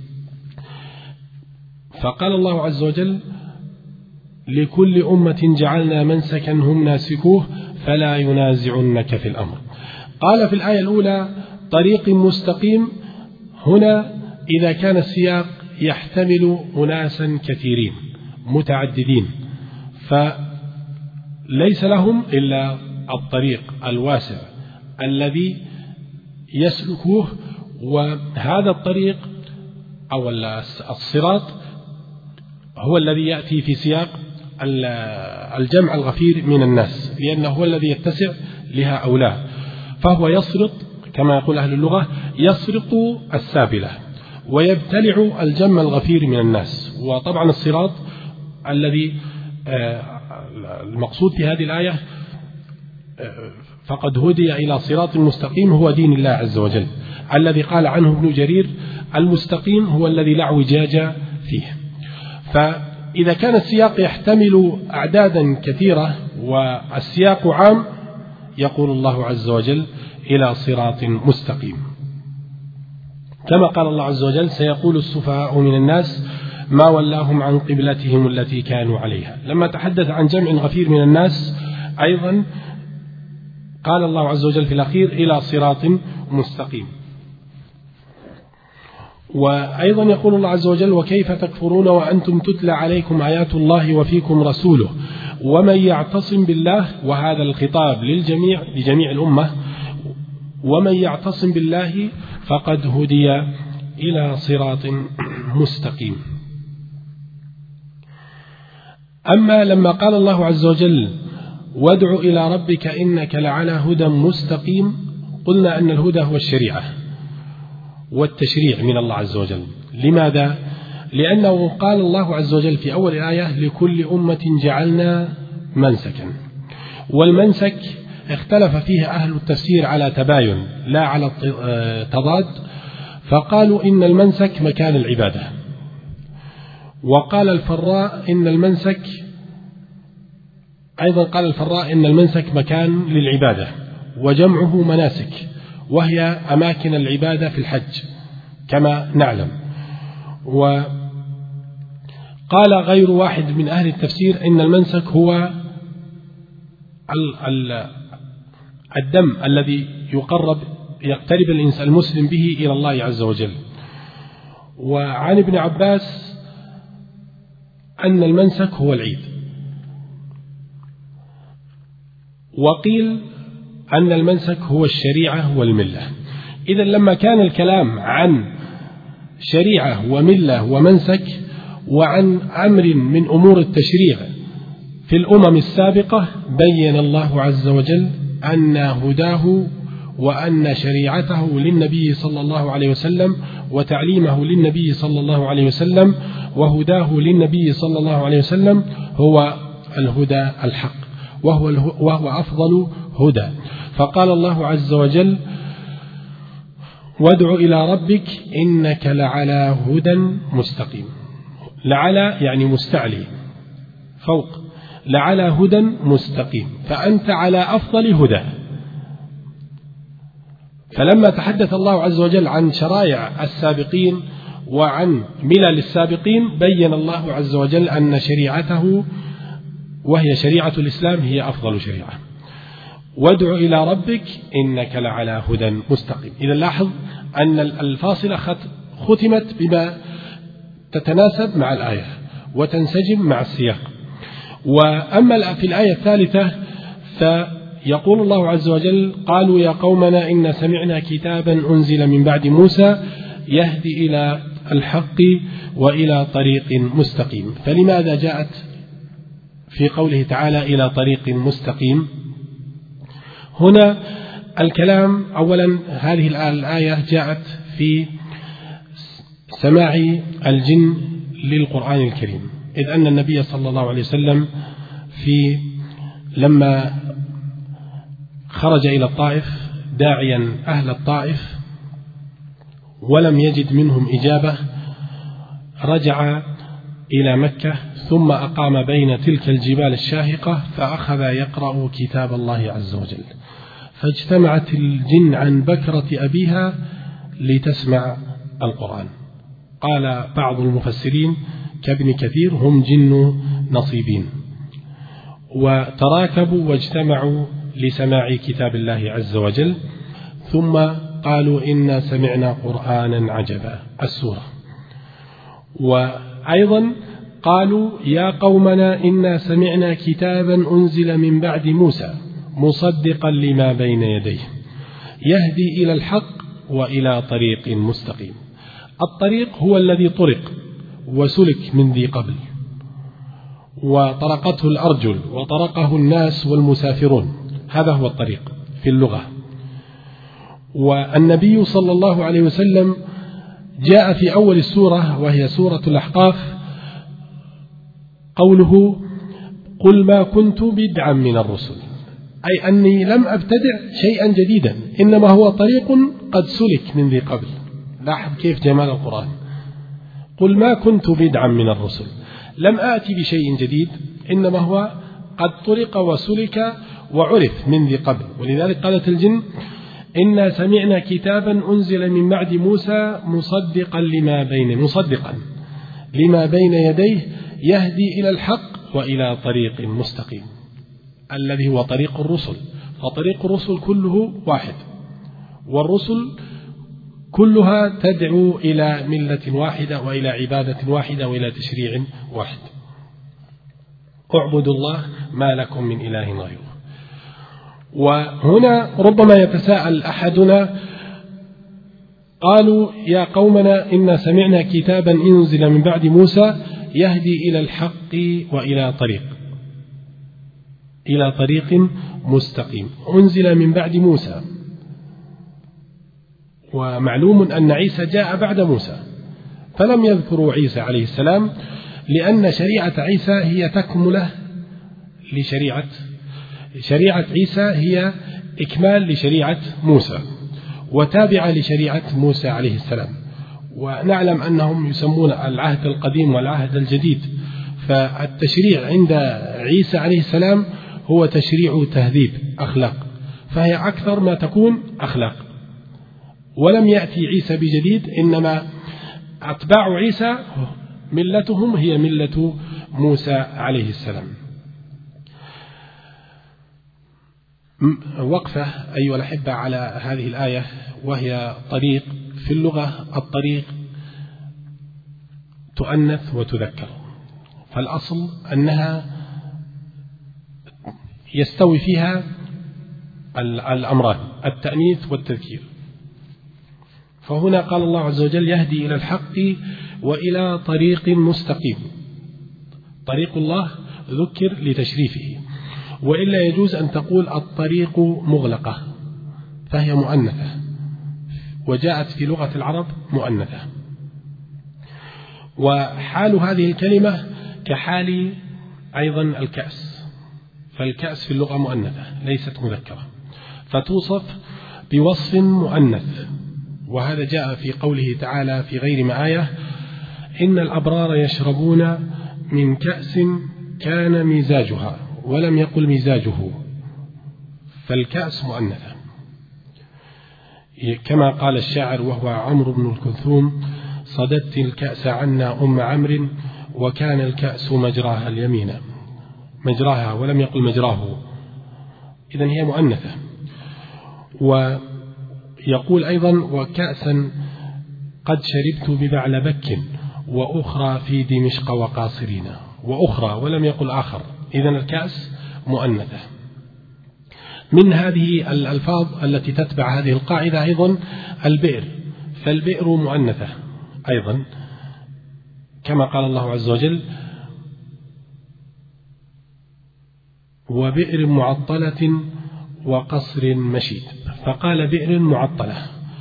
فقال الله عز وجل: لكل أمة جعلنا منسكا هم ناسكوه فلا ينازعنك في الأمر. قال في الآية الأولى: طريق مستقيم. هنا إذا كان السياق يحتمل أناسا كثيرين متعددين فليس لهم إلا الطريق الواسع الذي يسلكوه، وهذا الطريق أو الصراط هو الذي يأتي في سياق الجمع الغفير من الناس، لأنه هو الذي يتسع لهؤلاء، فهو يسرط كما يقول أهل اللغة يسرق السابلة ويبتلع الجمع الغفير من الناس. وطبعا الصراط الذي المقصود في هذه الآية فقد هدي إلى صراط مستقيم هو دين الله عز وجل، الذي قال عنه ابن جرير: المستقيم هو الذي لا اعوجاج فيه. فإذا كان السياق يحتمل أعدادا كثيرة والسياق عام يقول الله عز وجل: إلى صراط مستقيم. كما قال الله عز وجل: سيقول السفهاء من الناس ما ولاهم عن قبلتهم التي كانوا عليها. لما تحدث عن جمع غفير من الناس أيضا قال الله عز وجل في الأخير: إلى صراط مستقيم. وأيضا يقول الله عز وجل: وكيف تكفرون وأنتم تتلى عليكم آيات الله وفيكم رسوله ومن يعتصم بالله. وهذا الخطاب للجميع لجميع الأمة: ومن يعتصم بالله فقد هدي إلى صراط مستقيم. أما لما قال الله عز وجل: وادع إلى ربك إنك لعلى هدى مستقيم، قلنا أن الهدى هو الشريعة والتشريع من الله عز وجل. لماذا؟ لأنه قال الله عز وجل في أول الآية: لكل أمة جعلنا منسكا. والمنسك اختلف فيه أهل التفسير على تباين لا على تضاد، فقالوا إن المنسك مكان العبادة، وقال الفراء إن المنسك أيضا قال الفراء إن المنسك مكان للعبادة وجمعه مناسك، وهي أماكن العبادة في الحج كما نعلم. وقال غير واحد من أهل التفسير إن المنسك هو الدم الذي يقرب يقترب الإنسان المسلم به إلى الله عز وجل. وعن ابن عباس أن المنسك هو العيد. وقيل أن المنسك هو الشريعة والملة. إذا لما كان الكلام عن شريعة وملة ومنسك وعن أمر من أمور التشريع في الأمم السابقة، بين الله عز وجل أن هداه وأن شريعته للنبي صلى الله عليه وسلم وتعليمه للنبي صلى الله عليه وسلم وهداه للنبي صلى الله عليه وسلم هو الهدى الحق، وهو, وهو أفضل هدى. فقال الله عز وجل: وادع إلى ربك إنك لعلى هدى مستقيم. لعلى يعني مستعلي فوق، لعلى هدى مستقيم، فأنت على أفضل هدى. فلما تحدث الله عز وجل عن شرائع السابقين وعن ملل السابقين بين الله عز وجل أن شريعته وهي شريعة الإسلام هي أفضل شريعة. وادع إلى ربك إنك لعلى هدى مستقيم. إذا لاحظ أن الفاصلة ختمت بما تتناسب مع الآية وتنسجم مع السياق. وأما في الآية الثالثة فيقول الله عز وجل: قالوا يا قومنا إن سمعنا كتابا أنزل من بعد موسى يهدي إلى الحق وإلى طريق مستقيم. فلماذا جاءت في قوله تعالى إلى طريق مستقيم؟ هنا الكلام أولا هذه الآية جاءت في سماع الجن للقرآن الكريم، إذ أن النبي صلى الله عليه وسلم في لما خرج إلى الطائف داعيا أهل الطائف ولم يجد منهم إجابة رجع إلى مكة ثم أقام بين تلك الجبال الشاهقة فأخذ يقرأ كتاب الله عز وجل، فاجتمعت الجن عن بكرة أبيها لتسمع القرآن. قال بعض المفسرين كابن كثير: هم جن نصيبين، وتراكبوا واجتمعوا لسماع كتاب الله عز وجل، ثم قالوا إنا سمعنا قرآنا عجبا السورة. وأيضا قالوا يا قومنا إنا سمعنا كتابا أنزل من بعد موسى مصدقا لما بين يديه يهدي إلى الحق وإلى طريق مستقيم. الطريق هو الذي طرق وسلك من ذي قبل وطرقته الأرجل وطرقه الناس والمسافرون، هذا هو الطريق في اللغة. والنبي صلى الله عليه وسلم جاء في أول السورة وهي سورة الأحقاف قوله: قل ما كنت بدعا من الرسل، أي أني لم أبتدع شيئا جديدا، إنما هو طريق قد سلك من ذي قبل. لاحظ كيف جمال القرآن: قل ما كنت بدعا من الرسل، لم آتي بشيء جديد، إنما هو قد طرق وسلك وعرف من ذي قبل. ولذلك قالت الجن: إنا سمعنا كتابا أنزل من بعد موسى مصدقا لما بين مصدقا لما بين يديه يهدي إلى الحق وإلى طريق مستقيم، الذي هو طريق الرسل. فطريق الرسل كله واحد، والرسل كلها تدعو إلى ملة واحدة وإلى عبادة واحدة وإلى تشريع واحد. اعبدوا الله ما لكم من إله غيره. وهنا ربما يتساءل أحدنا: قالوا يا قومنا إنا سمعنا كتابا أنزل من بعد موسى يهدي إلى الحق وإلى طريق إلى طريق مستقيم. أنزل من بعد موسى، ومعلوم أن عيسى جاء بعد موسى، فلم يذكروا عيسى عليه السلام، لأن شريعة عيسى هي تكملة لشريعة شريعة عيسى هي إكمال لشريعة موسى وتابعة لشريعة موسى عليه السلام. ونعلم أنهم يسمون العهد القديم والعهد الجديد، فالتشريع عند عيسى عليه السلام هو تشريع تهذيب أخلاق، فهي أكثر ما تكون أخلاق. ولم يأتي عيسى بجديد، إنما أتباع عيسى ملتهم هي ملة موسى عليه السلام. وقفة أيها الأحبة على هذه الآية، وهي طريق. في اللغة الطريق تؤنث وتذكر، فالأصل أنها يستوي فيها الأمران التأنيث والتذكير. فهنا قال الله عز وجل: يهدي إلى الحق وإلى طريق مستقيم. طريق الله ذكر لتشريفه، وإلا يجوز أن تقول الطريق مغلقة، فهي مؤنثة، وجاءت في لغة العرب مؤنثة. وحال هذه الكلمة كحال أيضا الكأس، فالكأس في اللغة مؤنثة ليست مذكرة، فتوصف بوصف مؤنث. وهذا جاء في قوله تعالى في غير ما آية: إن الأبرار يشربون من كأس كان مزاجها، ولم يقل مزاجه، فالكأس مؤنثة. كما قال الشاعر وهو عمرو بن الكلثوم: صددت الكأس عنا أم عمرو وكان الكأس مجراها اليمين، مجراها ولم يقل مجراه، إذن هي مؤنثة. ويقول أيضا: وكأسا قد شربت ببعلبك وأخرى في دمشق وقاصرين، وأخرى ولم يقل آخر، إذن الكأس مؤنثة. من هذه الألفاظ التي تتبع هذه القاعدة أيضا البئر، فالبئر مؤنثة أيضا، كما قال الله عز وجل: وبئر معطلة وقصر مشيد، فقال بئر معطلة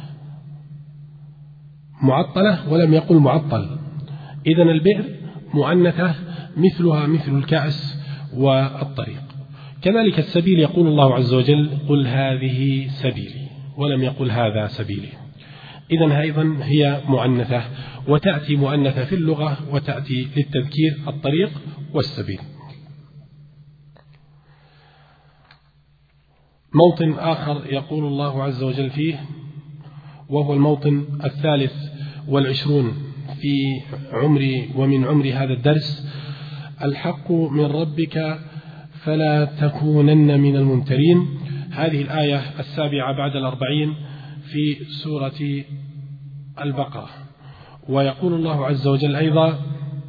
معطلة ولم يقل معطل، إذن البئر مؤنثة مثلها مثل الكأس والطريق. كذلك السبيل، يقول الله عز وجل: قل هذه سبيلي، ولم يقل هذا سبيلي، إذن أيضا هي مؤنثة، وتأتي مؤنثة في اللغة وتأتي للتذكير الطريق والسبيل. موطن آخر يقول الله عز وجل فيه، وهو الموطن الثالث والعشرون في عمري ومن عمر هذا الدرس: الحق من ربك فلا تكونن من الممترين. هذه الآية السابعة بعد الأربعين في سورة البقرة. ويقول الله عز وجل أيضا: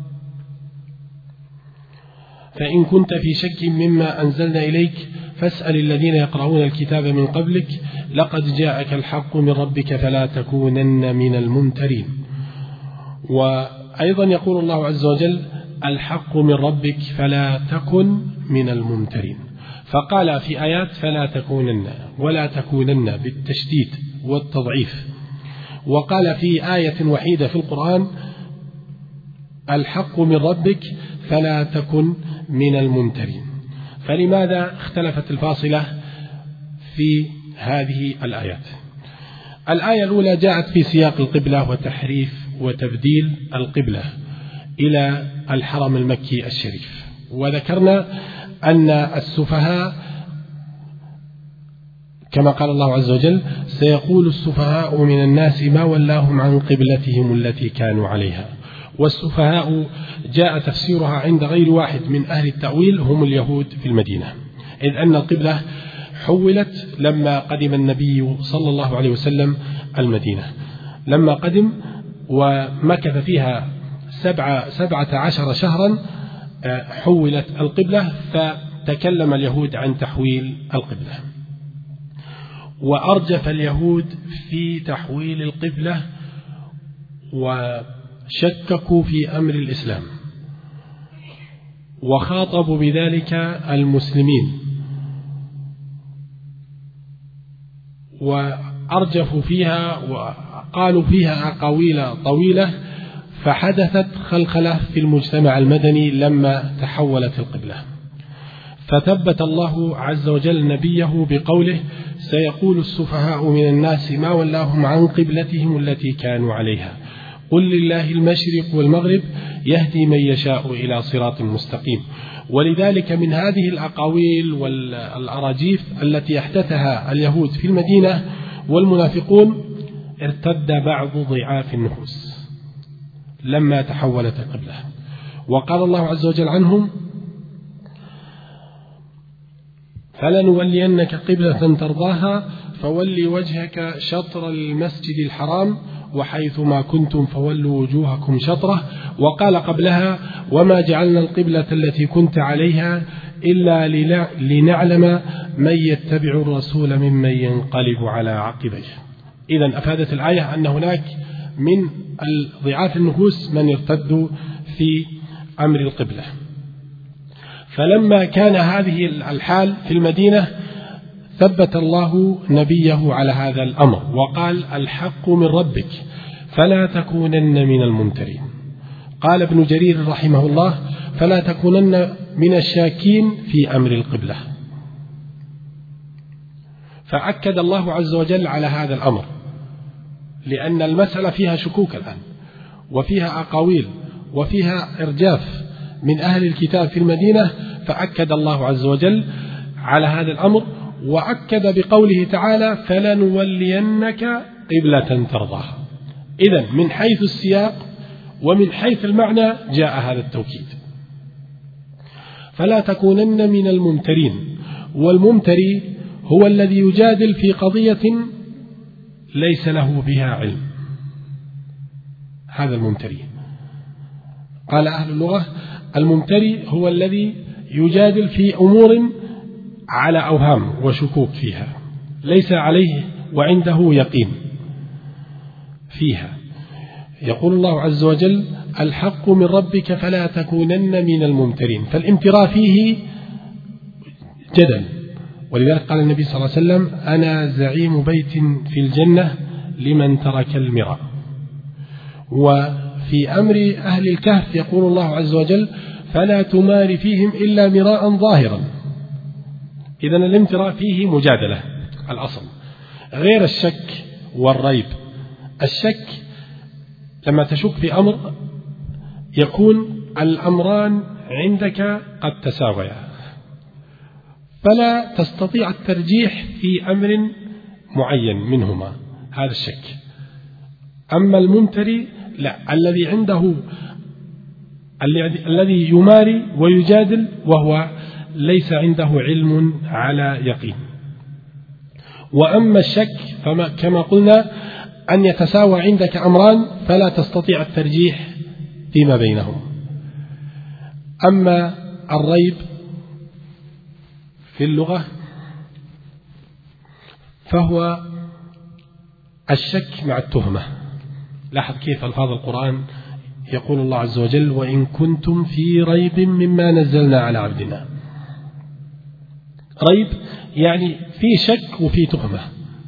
فإن كنت في شك مما أنزلنا إليك فاسأل الذين يقرؤون الكتاب من قبلك لقد جاءك الحق من ربك فلا تكونن من الممترين. وأيضا يقول الله عز وجل: الحق من ربك فلا تكن من الممترين. فقال في آيات فلا تكونن ولا تكونن بالتشديد والتضعيف، وقال في آية وحيدة في القرآن: الحق من ربك فلا تكن من الممترين. فلماذا اختلفت الفاصلة في هذه الآيات؟ الآية الأولى جاءت في سياق القبلة وتحريف وتبديل القبلة إلى الحرم المكي الشريف، وذكرنا أن السفهاء كما قال الله عز وجل: سيقول السفهاء من الناس ما ولاهم عن قبلتهم التي كانوا عليها. والسفهاء جاء تفسيرها عند غير واحد من أهل التأويل هم اليهود في المدينة، إذ أن القبلة حولت لما قدم النبي صلى الله عليه وسلم المدينة، لما قدم ومكث فيها سبعة, سبعة عشر شهرا حولت القبلة، فتكلم اليهود عن تحويل القبلة، وأرجف اليهود في تحويل القبلة وشككوا في أمر الإسلام، وخاطبوا بذلك المسلمين وأرجفوا فيها وقالوا فيها أقاويل طويلة، فحدثت خلخلة في المجتمع المدني لما تحولت القبلة. فثبت الله عز وجل نبيه بقوله: سيقول السفهاء من الناس ما ولاهم عن قبلتهم التي كانوا عليها قل لله المشرق والمغرب يهدي من يشاء إلى صراط مستقيم. ولذلك من هذه الأقاويل والأراجيف التي احدثها اليهود في المدينة والمنافقون ارتد بعض ضعاف النفوس لما تحولت القبلة، وقال الله عز وجل عنهم: فلنولينك قبلة ترضاها فولي وجهك شطر المسجد الحرام وحيث ما كنتم فولوا وجوهكم شطره. وقال قبلها: وما جعلنا القبلة التي كنت عليها إلا لنعلم من يتبع الرسول ممن ينقلب على عقبيه. إذن أفادت الآية أن هناك من ضعاف النفوس من ارتدوا في أمر القبلة. فلما كان هذه الحال في المدينة ثبت الله نبيه على هذا الأمر وقال الحق من ربك فلا تكونن من الممترين. قال ابن جرير رحمه الله فلا تكونن من الشاكين في أمر القبلة. فأكد الله عز وجل على هذا الأمر، لأن المسألة فيها شكوك الآن، وفيها أقاويل، وفيها إرجاف من أهل الكتاب في المدينة، فأكد الله عز وجل على هذا الأمر، وأكد بقوله تعالى فلنولينك قبلة ترضاها. إذن من حيث السياق ومن حيث المعنى جاء هذا التوكيد. فلا تكونن من الممترين، والممتري هو الذي يجادل في قضية ليس له بها علم، هذا الممتري. قال أهل اللغة الممتري هو الذي يجادل في أمور على أوهام وشكوك فيها، ليس عليه وعنده يقين فيها. يقول الله عز وجل الحق من ربك فلا تكونن من الممترين، فالامتراء فيه جدل، ولذلك قال النبي صلى الله عليه وسلم أنا زعيم بيت في الجنة لمن ترك المراء. وفي أمر أهل الكهف يقول الله عز وجل فلا تمار فيهم إلا مراء ظاهرا. إذن الامتراء فيه مجادلة الأصل، غير الشك والريب. الشك لما تشك في أمر يكون الأمران عندك قد تساويا، فلا تستطيع الترجيح في أمر معين منهما، هذا الشك. أما الممتري لا، الذي عنده الذي يماري ويجادل وهو ليس عنده علم على يقين. وأما الشك فما كما قلنا أن يتساوى عندك أمران فلا تستطيع الترجيح فيما بينهم. أما الريب في اللغة فهو الشك مع التهمة. لاحظ كيف ألفاظ القرآن، يقول الله عز وجل وإن كنتم في ريب مما نزلنا على عبدنا. ريب يعني في شك وفي تهمة،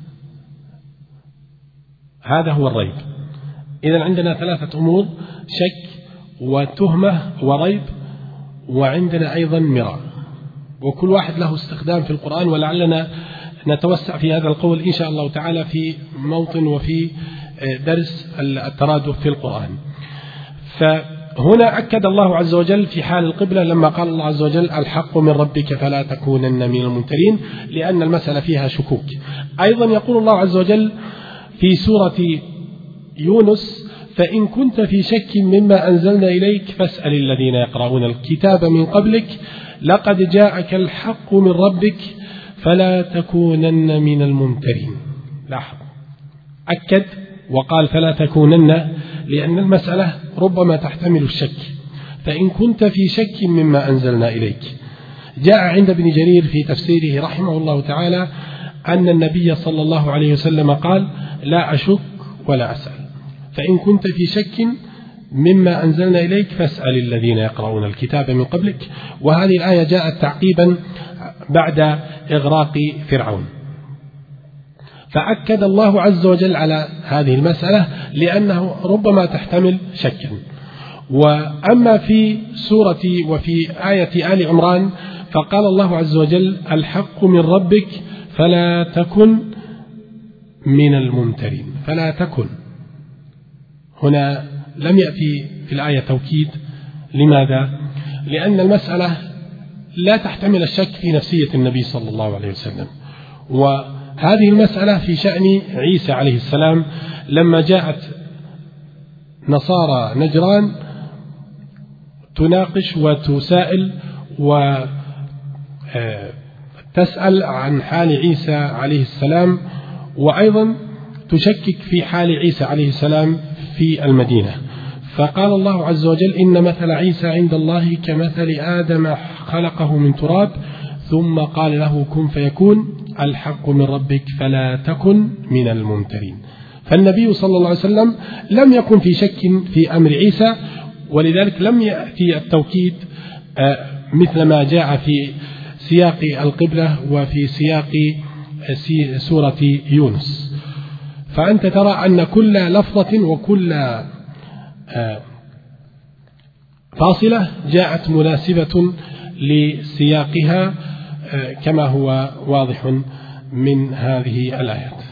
هذا هو الريب. إذن عندنا ثلاثة أمور، شك وتهمة وريب، وعندنا أيضا مراء، وكل واحد له استخدام في القرآن، ولعلنا نتوسع في هذا القول إن شاء الله تعالى في موطن وفي درس الترادف في القرآن. فهنا أكد الله عز وجل في حال القبلة لما قال الله عز وجل الحق من ربك فلا تكونن من الممترين، لأن المسألة فيها شكوك. أيضا يقول الله عز وجل في سورة يونس فإن كنت في شك مما أنزلنا إليك فاسأل الذين يقرؤون الكتاب من قبلك لقد جاءك الحق من ربك فلا تكونن من الممترين. لاحظ أكد وقال فلا تكونن، لأن المسألة ربما تحتمل الشك. فإن كنت في شك مما أنزلنا إليك. جاء عند ابن جرير في تفسيره رحمه الله تعالى أن النبي صلى الله عليه وسلم قال لا أشك ولا أسأل، فإن كنت في شك مما أنزلنا إليك فاسأل الذين يقرؤون الكتاب من قبلك. وهذه الآية جاءت تعقيبا بعد إغراق فرعون، فأكد الله عز وجل على هذه المسألة لأنه ربما تحتمل شكا. وأما في سورة وفي آية آل عمران فقال الله عز وجل الحق من ربك فلا تكن من الممترين. فلا تكن هنا لم يأتي في الآية توكيد. لماذا؟ لأن المسألة لا تحتمل الشك في نفسية النبي صلى الله عليه وسلم. وهذه المسألة في شأن عيسى عليه السلام لما جاءت نصارى نجران تناقش وتسائل وتسأل عن حال عيسى عليه السلام، وأيضا تشكك في حال عيسى عليه السلام في المدينة. فقال الله عز وجل إن مثل عيسى عند الله كمثل آدم خلقه من تراب ثم قال له كن فيكون الحق من ربك فلا تكن من الممترين. فالنبي صلى الله عليه وسلم لم يكن في شك في أمر عيسى، ولذلك لم يأتي التوكيد مثل ما جاء في سياق القبلة وفي سياق سورة يونس. فأنت ترى أن كل لفظة وكل فاصلة جاءت مناسبة لسياقها كما هو واضح من هذه الآيات.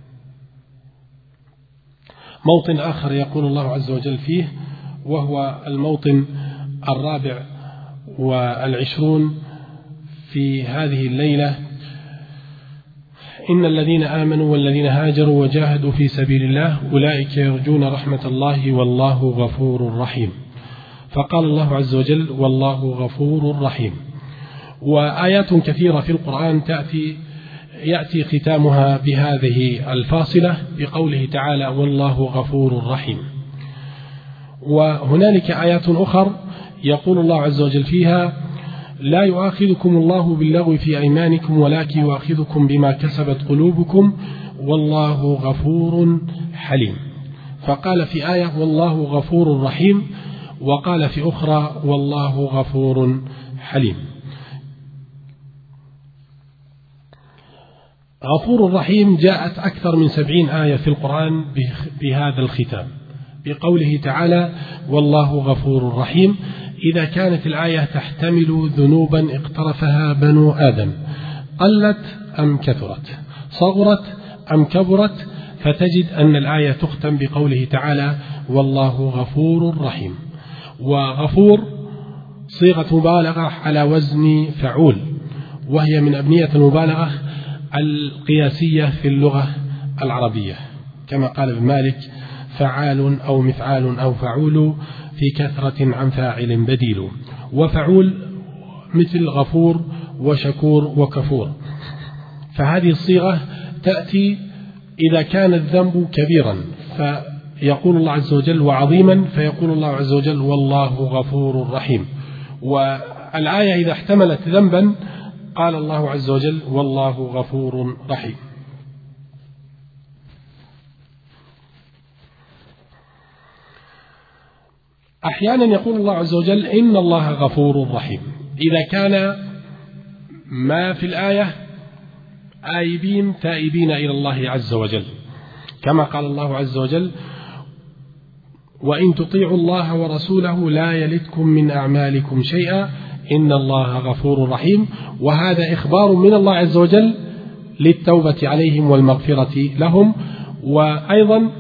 موطن آخر يقول الله عز وجل فيه، وهو الموطن الرابع والعشرون في هذه الليلة: إن الذين آمنوا والذين هاجروا وجاهدوا في سبيل الله أولئك يرجون رحمة الله والله غفور رحيم. فقال الله عز وجل: والله غفور رحيم. وآيات كثيرة في القرآن تأتي يأتي ختامها بهذه الفاصلة بقوله تعالى: والله غفور رحيم. وهنالك آيات أخر يقول الله عز وجل فيها: لا يؤاخذكم الله باللغو في أيمانكم ولكن يؤاخذكم بما كسبت قلوبكم والله غفور حليم. فقال في آية: والله غفور رحيم، وقال في أخرى: والله غفور حليم. غفور رحيم جاءت أكثر من سبعين آية في القرآن بهذا الختام بقوله تعالى: والله غفور رحيم. إذا كانت الآية تحتمل ذنوبا اقترفها بنو آدم، قلت أم كثرت، صغرت أم كبرت، فتجد أن الآية تختم بقوله تعالى: والله غفور رحيم. وغفور صيغة مبالغة على وزن فعول، وهي من أبنية المبالغة القياسية في اللغة العربية، كما قال ابن مالك: فعال أو مفعال أو فعول في كثرة عن فاعل بديل. وفعول مثل غفور وشكور وكفور. فهذه الصيغة تأتي إذا كان الذنب كبيرا فيقول الله عز وجل، وعظيما فيقول الله عز وجل: والله غفور رحيم. والآية إذا احتملت ذنبا قال الله عز وجل: والله غفور رحيم. أحيانا يقول الله عز وجل: إن الله غفور رحيم، إذا كان ما في الآية آيبين تائبين إلى الله عز وجل، كما قال الله عز وجل: وإن تطيعوا الله ورسوله لا يلتكم من أعمالكم شيئا إن الله غفور رحيم. وهذا إخبار من الله عز وجل للتوبة عليهم والمغفرة لهم، وأيضا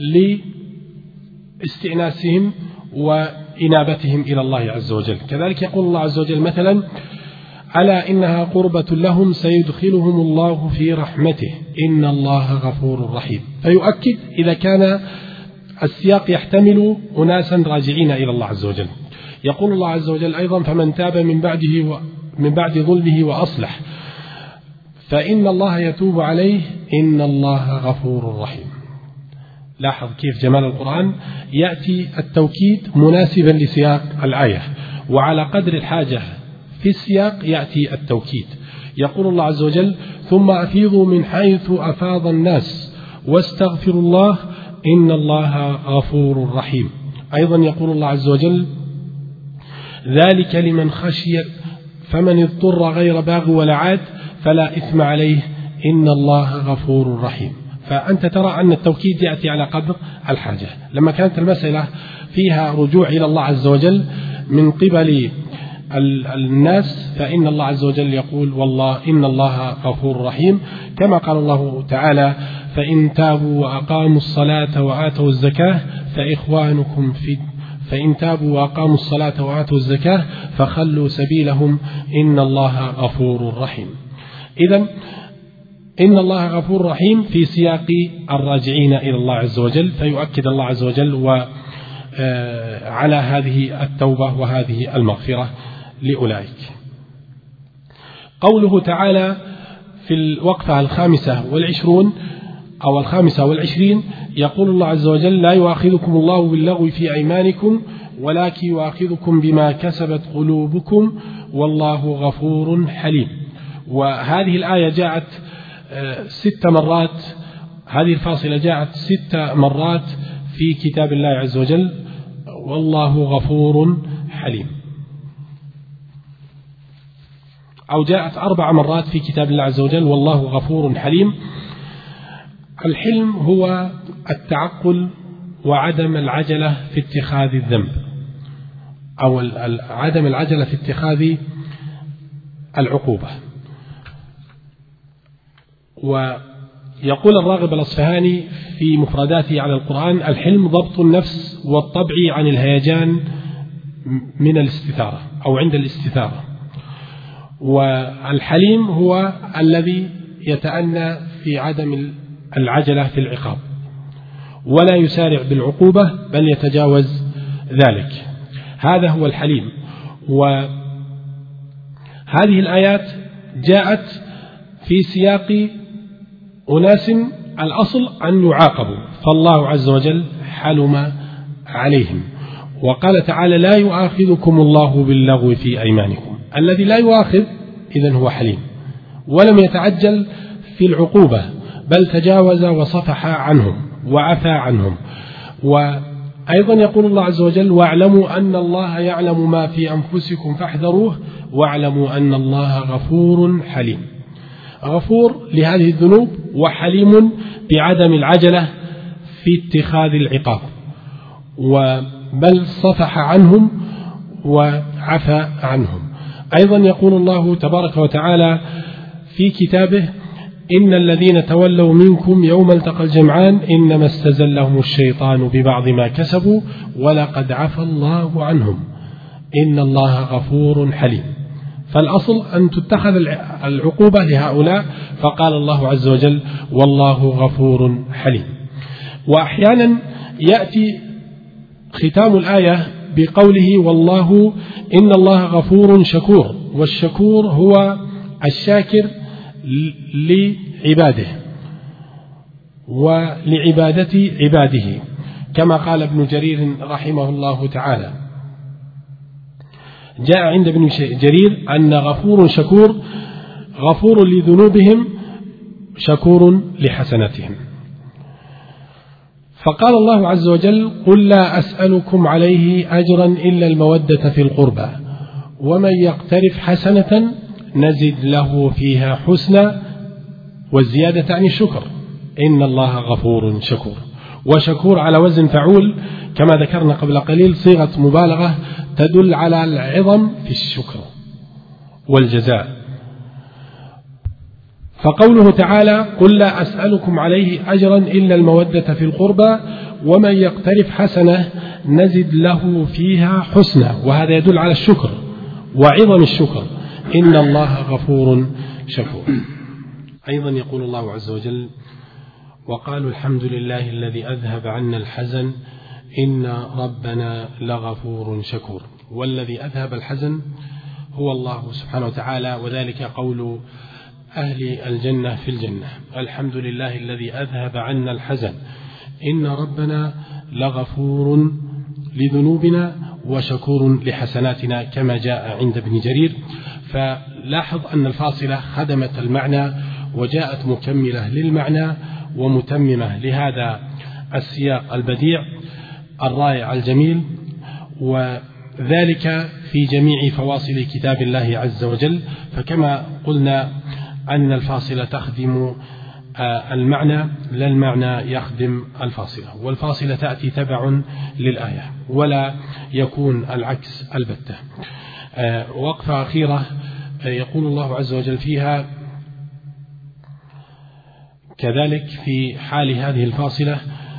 لاستئناسهم وإنابتهم إلى الله عز وجل. كذلك يقول الله عز وجل مثلا: ألا إنها قربة لهم سيدخلهم الله في رحمته إن الله غفور رحيم. فيؤكد إذا كان السياق يحتمل أناسا راجعين إلى الله عز وجل. يقول الله عز وجل أيضا: فمن تاب من بعده و من بعد ظلمه وأصلح فإن الله يتوب عليه إن الله غفور رحيم. لاحظ كيف جمال القرآن، يأتي التوكيد مناسبا لسياق الآية، وعلى قدر الحاجة في السياق يأتي التوكيد. يقول الله عز وجل: ثم أفيضوا من حيث أفاض الناس واستغفروا الله إن الله غفور رحيم. أيضا يقول الله عز وجل: ذلك لمن خشي فمن اضطر غير باغ ولا عاد فلا إثم عليه إن الله غفور رحيم. فأنت ترى أن التوكيد يأتي على قدر الحاجة. لما كانت المسألة فيها رجوع إلى الله عز وجل من قبل الناس فإن الله عز وجل يقول: والله إن الله غفور رحيم، كما قال الله تعالى: فإن تابوا وأقاموا الصلاة وآتوا الزكاة فإخوانكم في فإن تابوا وأقاموا الصلاة وآتوا الزكاة فخلوا سبيلهم إن الله غفور رحيم. إذن إن الله غفور رحيم في سياق الراجعين إلى الله عز وجل، فيؤكد الله عز وجل وعلى هذه التوبة وهذه المغفرة لأولئك. قوله تعالى في الوقفة الخامسة والعشرون أو الخامسة والعشرين يقول الله عز وجل: لا يؤاخذكم الله باللغو في أيمانكم ولكن يؤاخذكم بما كسبت قلوبكم والله غفور حليم. وهذه الآية جاءت ست مرات، هذه الفاصلة جاءت ست مرات في كتاب الله عز وجل: والله غفور حليم. أو جاءت أربع مرات في كتاب الله عز وجل والله غفور حليم. الحلم هو التعقل وعدم العجلة في اتخاذ الذنب، أو عدم العجلة في اتخاذ العقوبة. ويقول الراغب الأصفهاني في مفرداته على القرآن: الحلم ضبط النفس والطبع عن الهيجان من الاستثارة أو عند الاستثارة. والحليم هو الذي يتأنى في عدم العجلة في العقاب ولا يسارع بالعقوبة بل يتجاوز ذلك، هذا هو الحليم. وهذه الآيات جاءت في سياق أناس الأصل أن يعاقبوا، فالله عز وجل حلم عليهم، وقال تعالى: لا يؤاخذكم الله باللغو في أيمانكم. الذي لا يؤاخذ إذن هو حليم، ولم يتعجل في العقوبة بل تجاوز وصفح عنهم وعفى عنهم. وأيضا يقول الله عز وجل: واعلموا أن الله يعلم ما في أنفسكم فاحذروه واعلموا أن الله غفور حليم. غفور لهذه الذنوب وحليم بعدم العجلة في اتخاذ العقاب، بل صفح عنهم وعفى عنهم. أيضا يقول الله تبارك وتعالى في كتابه: إن الذين تولوا منكم يوم التقى الجمعان إنما استزلهم الشيطان ببعض ما كسبوا ولقد عفى الله عنهم إن الله غفور حليم. فالأصل أن تتخذ العقوبة لهؤلاء، فقال الله عز وجل: والله غفور حليم. وأحيانا يأتي ختام الآية بقوله: والله إن الله غفور شكور. والشكور هو الشاكر لعباده ولعبادة عباده، كما قال ابن جرير رحمه الله تعالى: جاء عند ابن جرير أن غفور شكور غفور لذنوبهم شكور لحسناتهم. فقال الله عز وجل: قل لا أسألكم عليه أجرا إلا المودة في القربى ومن يقترف حسنة نزد له فيها حسنا، والزيادة عن الشكر، إن الله غفور شكور. وشكور على وزن فعول كما ذكرنا قبل قليل، صيغة مبالغة تدل على العظم في الشكر والجزاء. فقوله تعالى: قل لا أسألكم عليه أجرا إلا المودة في القربى ومن يقترف حسنة نزد له فيها حسنا، وهذا يدل على الشكر وعظم الشكر، إن الله غفور شكور. أيضا يقول الله عز وجل: وقالوا الحمد لله الذي أذهب عنا الحزن إن ربنا لغفور شكور. والذي أذهب الحزن هو الله سبحانه وتعالى، وذلك قول أهل الجنة في الجنة: الحمد لله الذي أذهب عنا الحزن إن ربنا لغفور لذنوبنا وشكور لحسناتنا، كما جاء عند ابن جرير. فلاحظ أن الفاصلة خدمت المعنى وجاءت مكملة للمعنى ومتممة لهذا السياق البديع الرائع الجميل، وذلك في جميع فواصل كتاب الله عز وجل. فكما قلنا أن الفاصلة تخدم المعنى لا المعنى يخدم الفاصلة، والفاصلة تأتي تبع للآية ولا يكون العكس البتة. وقفة أخيرة يقول الله عز وجل فيها كذلك في حال هذه الفاصلة: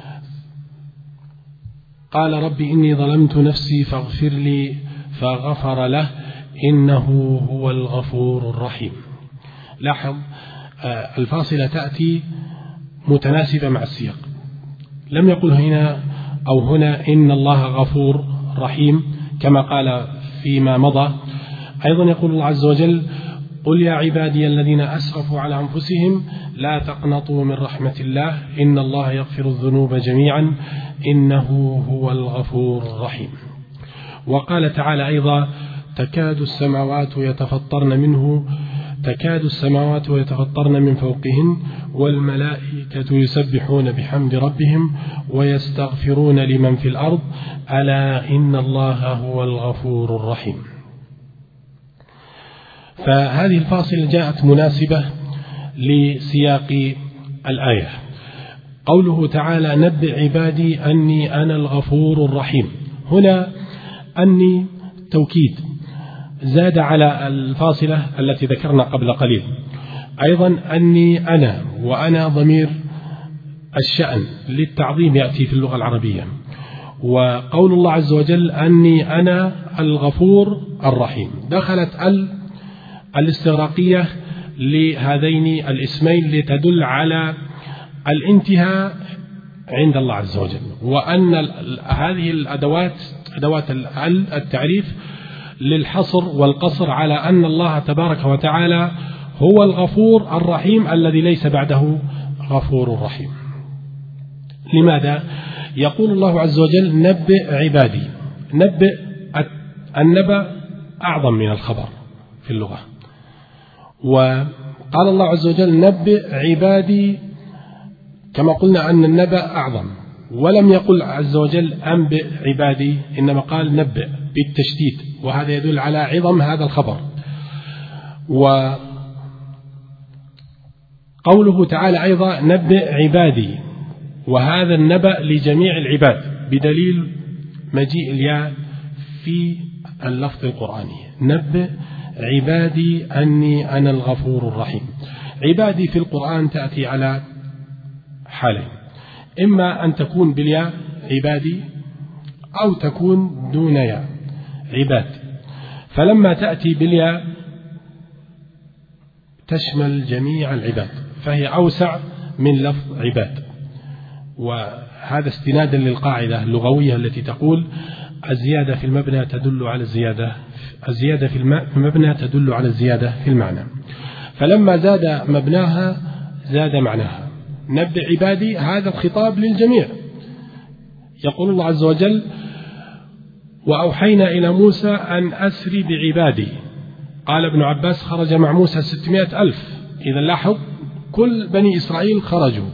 قال رب إني ظلمت نفسي فاغفر لي فغفر له إنه هو الغفور الرحيم. لاحظ الفاصلة تأتي متناسبة مع السياق، لم يقل هنا أو هنا إن الله غفور رحيم كما قال فيما مضى. أيضا يقول الله عز وجل: قل يا عبادي الذين أسرفوا على أنفسهم لا تقنطوا من رحمة الله إن الله يغفر الذنوب جميعا إنه هو الغفور الرحيم. وقال تعالى أيضا: تكاد السماوات يتفطرن منه تكاد السماوات يتفطرن من فوقهن والملائكة يسبحون بحمد ربهم ويستغفرون لمن في الأرض ألا إن الله هو الغفور الرحيم. فهذه الفاصلة جاءت مناسبة لسياق الآية. قوله تعالى نبئ عبادي أني أنا الغفور الرحيم، هنا أني توكيد زاد على الفاصلة التي ذكرنا قبل قليل. أيضا أني أنا، وأنا ضمير الشأن للتعظيم يأتي في اللغة العربية. وقول الله عز وجل أني أنا الغفور الرحيم، دخلت ال الاستغراقية لهذين الاسمين لتدل على الانتهاء عند الله عز وجل، وأن هذه الأدوات أدوات التعريف للحصر والقصر على أن الله تبارك وتعالى هو الغفور الرحيم الذي ليس بعده غفور رحيم. لماذا؟ يقول الله عز وجل نبئ عبادي. نبئ، النبأ أعظم من الخبر في اللغة، وقال الله عز وجل نبئ عبادي كما قلنا أن النبأ أعظم، ولم يقل عز وجل أنبئ عبادي، إنما قال نبئ بالتشديد، وهذا يدل على عظم هذا الخبر. وقوله تعالى أيضا نبئ عبادي، وهذا النبأ لجميع العباد بدليل مجيء الياء في اللفظ القرآني. نبئ عبادي أني أنا الغفور الرحيم. عبادي في القرآن تأتي على حالين، إما أن تكون بالياء عبادي أو تكون دون ياء عباد. فلما تأتي بالياء تشمل جميع العباد، فهي أوسع من لفظ عباد، وهذا استنادا للقاعدة اللغوية التي تقول الزيادة في المبنى تدل على الزيادة الزيادة في المبنى تدل على الزيادة في المعنى. فلما زاد مبناها زاد معناها. نبئ عبادي، هذا الخطاب للجميع. يقول الله عز وجل وأوحينا إلى موسى أن أسري بعبادي. قال ابن عباس خرج مع موسى ستمائة ألف، إذا لاحظ كل بني إسرائيل خرجوا.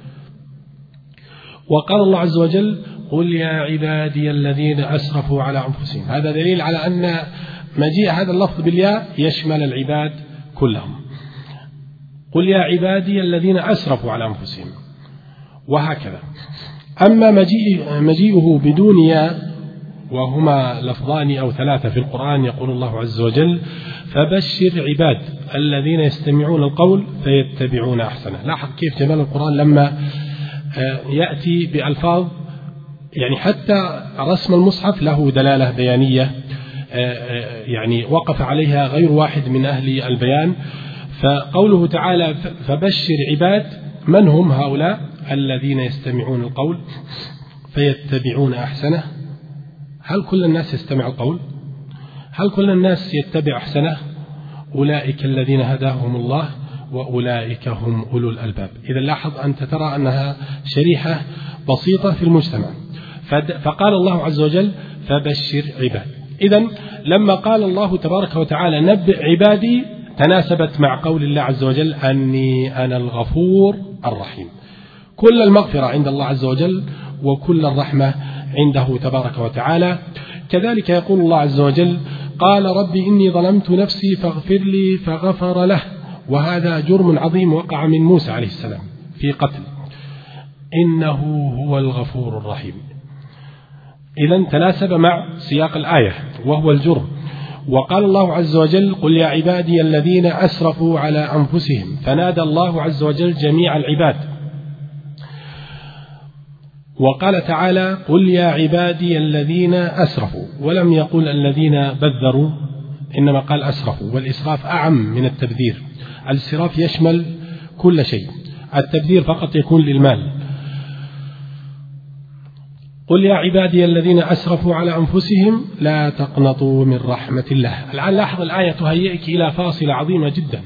وقال الله عز وجل قل يا عبادي الذين أسرفوا على أنفسهم. هذا دليل على أن مجيء هذا اللفظ بالياء يشمل العباد كلهم. قل يا عبادي الذين أسرفوا على أنفسهم، وهكذا. أما مجيء مجيئه بدون ياء، وهما لفظان أو ثلاثة في القرآن، يقول الله عز وجل فبشر عباد الذين يستمعون القول فيتبعون أحسنه. لاحظ كيف جمال القرآن لما يأتي بألفاظ، يعني حتى رسم المصحف له دلالة بيانية يعني وقف عليها غير واحد من أهل البيان. فقوله تعالى فبشر عباد، من هم هؤلاء؟ الذين يستمعون القول فيتبعون أحسنه. هل كل الناس يستمع القول؟ هل كل الناس يتبع أحسنه؟ أولئك الذين هداهم الله وأولئك هم أولو الألباب. إذا لاحظ أنت ترى أنها شريحة بسيطة في المجتمع. فقال الله عز وجل فبشر عباد. إذن لما قال الله تبارك وتعالى نبئ عبادي تناسبت مع قول الله عز وجل أني أنا الغفور الرحيم. كل المغفرة عند الله عز وجل وكل الرحمة عنده تبارك وتعالى. كذلك يقول الله عز وجل قال رب إني ظلمت نفسي فاغفر لي فغفر له، وهذا جرم عظيم وقع من موسى عليه السلام في قتل، إنه هو الغفور الرحيم. إذن تناسب مع سياق الآية وهو الجرم. وقال الله عز وجل قل يا عبادي الذين أسرفوا على أنفسهم، فنادى الله عز وجل جميع العباد. وقال تعالى قل يا عبادي الذين أسرفوا، ولم يقل الذين بذروا، إنما قال أسرفوا، والإسراف أعم من التبذير. الإسراف يشمل كل شيء، التبذير فقط يكون للمال. قل يا عبادي الذين أسرفوا على أنفسهم لا تقنطوا من رحمة الله. الآن لاحظ الآية تهيئك إلى فاصلة عظيمة جدا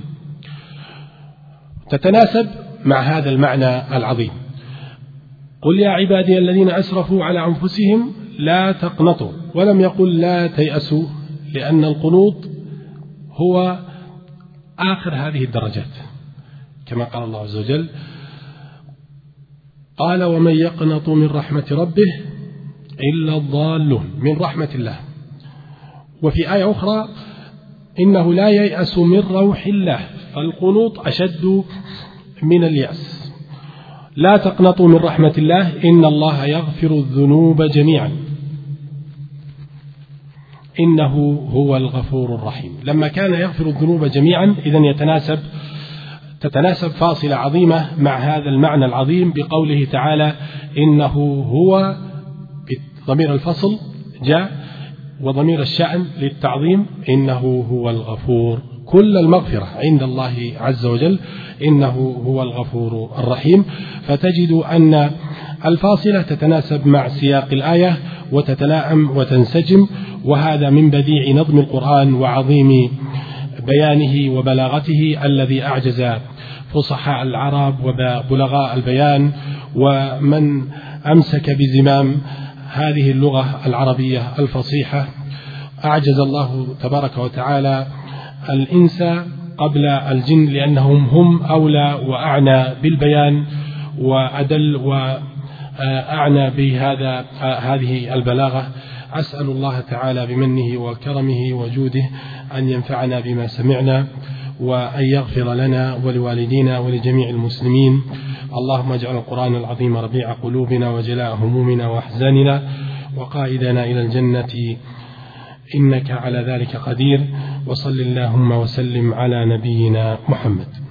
تتناسب مع هذا المعنى العظيم. قل يا عبادي الذين أسرفوا على أنفسهم لا تقنطوا، ولم يقل لا تيأسوا، لأن القنوط هو آخر هذه الدرجات، كما قال الله عز وجل قال ومن يقنط من رحمة ربه إلا الضالون، من رحمة الله. وفي آية أخرى إنه لا ييأس من روح الله، فالقنوط أشد من اليأس. لا تقنطوا من رحمة الله إن الله يغفر الذنوب جميعا إنه هو الغفور الرحيم. لما كان يغفر الذنوب جميعا إذن يتناسب تتناسب فاصلة عظيمة مع هذا المعنى العظيم بقوله تعالى إنه هو، ضمير الفصل جاء وضمير الشأن للتعظيم، إنه هو الغفور، كل المغفرة عند الله عز وجل، إنه هو الغفور الرحيم. فتجد أن الفاصلة تتناسب مع سياق الآية وتتلائم وتنسجم، وهذا من بديع نظم القرآن وعظيم بيانه وبلاغته الذي أعجز فصحاء العرب وبلغاء البيان ومن أمسك بزمام هذه اللغة العربية الفصيحة. أعجز الله تبارك وتعالى الإنس قبل الجن لأنهم هم أولى وأعنى بالبيان وأدل وأعنى بهذا هذه البلاغة. أسأل الله تعالى بمنه وكرمه وجوده أن ينفعنا بما سمعنا، وأن يغفر لنا ولوالدينا ولجميع المسلمين. اللهم اجعل القرآن العظيم ربيع قلوبنا وجلاء همومنا وأحزاننا وقائدنا إلى الجنة إنك على ذلك قدير. وصل اللهم وسلم على نبينا محمد.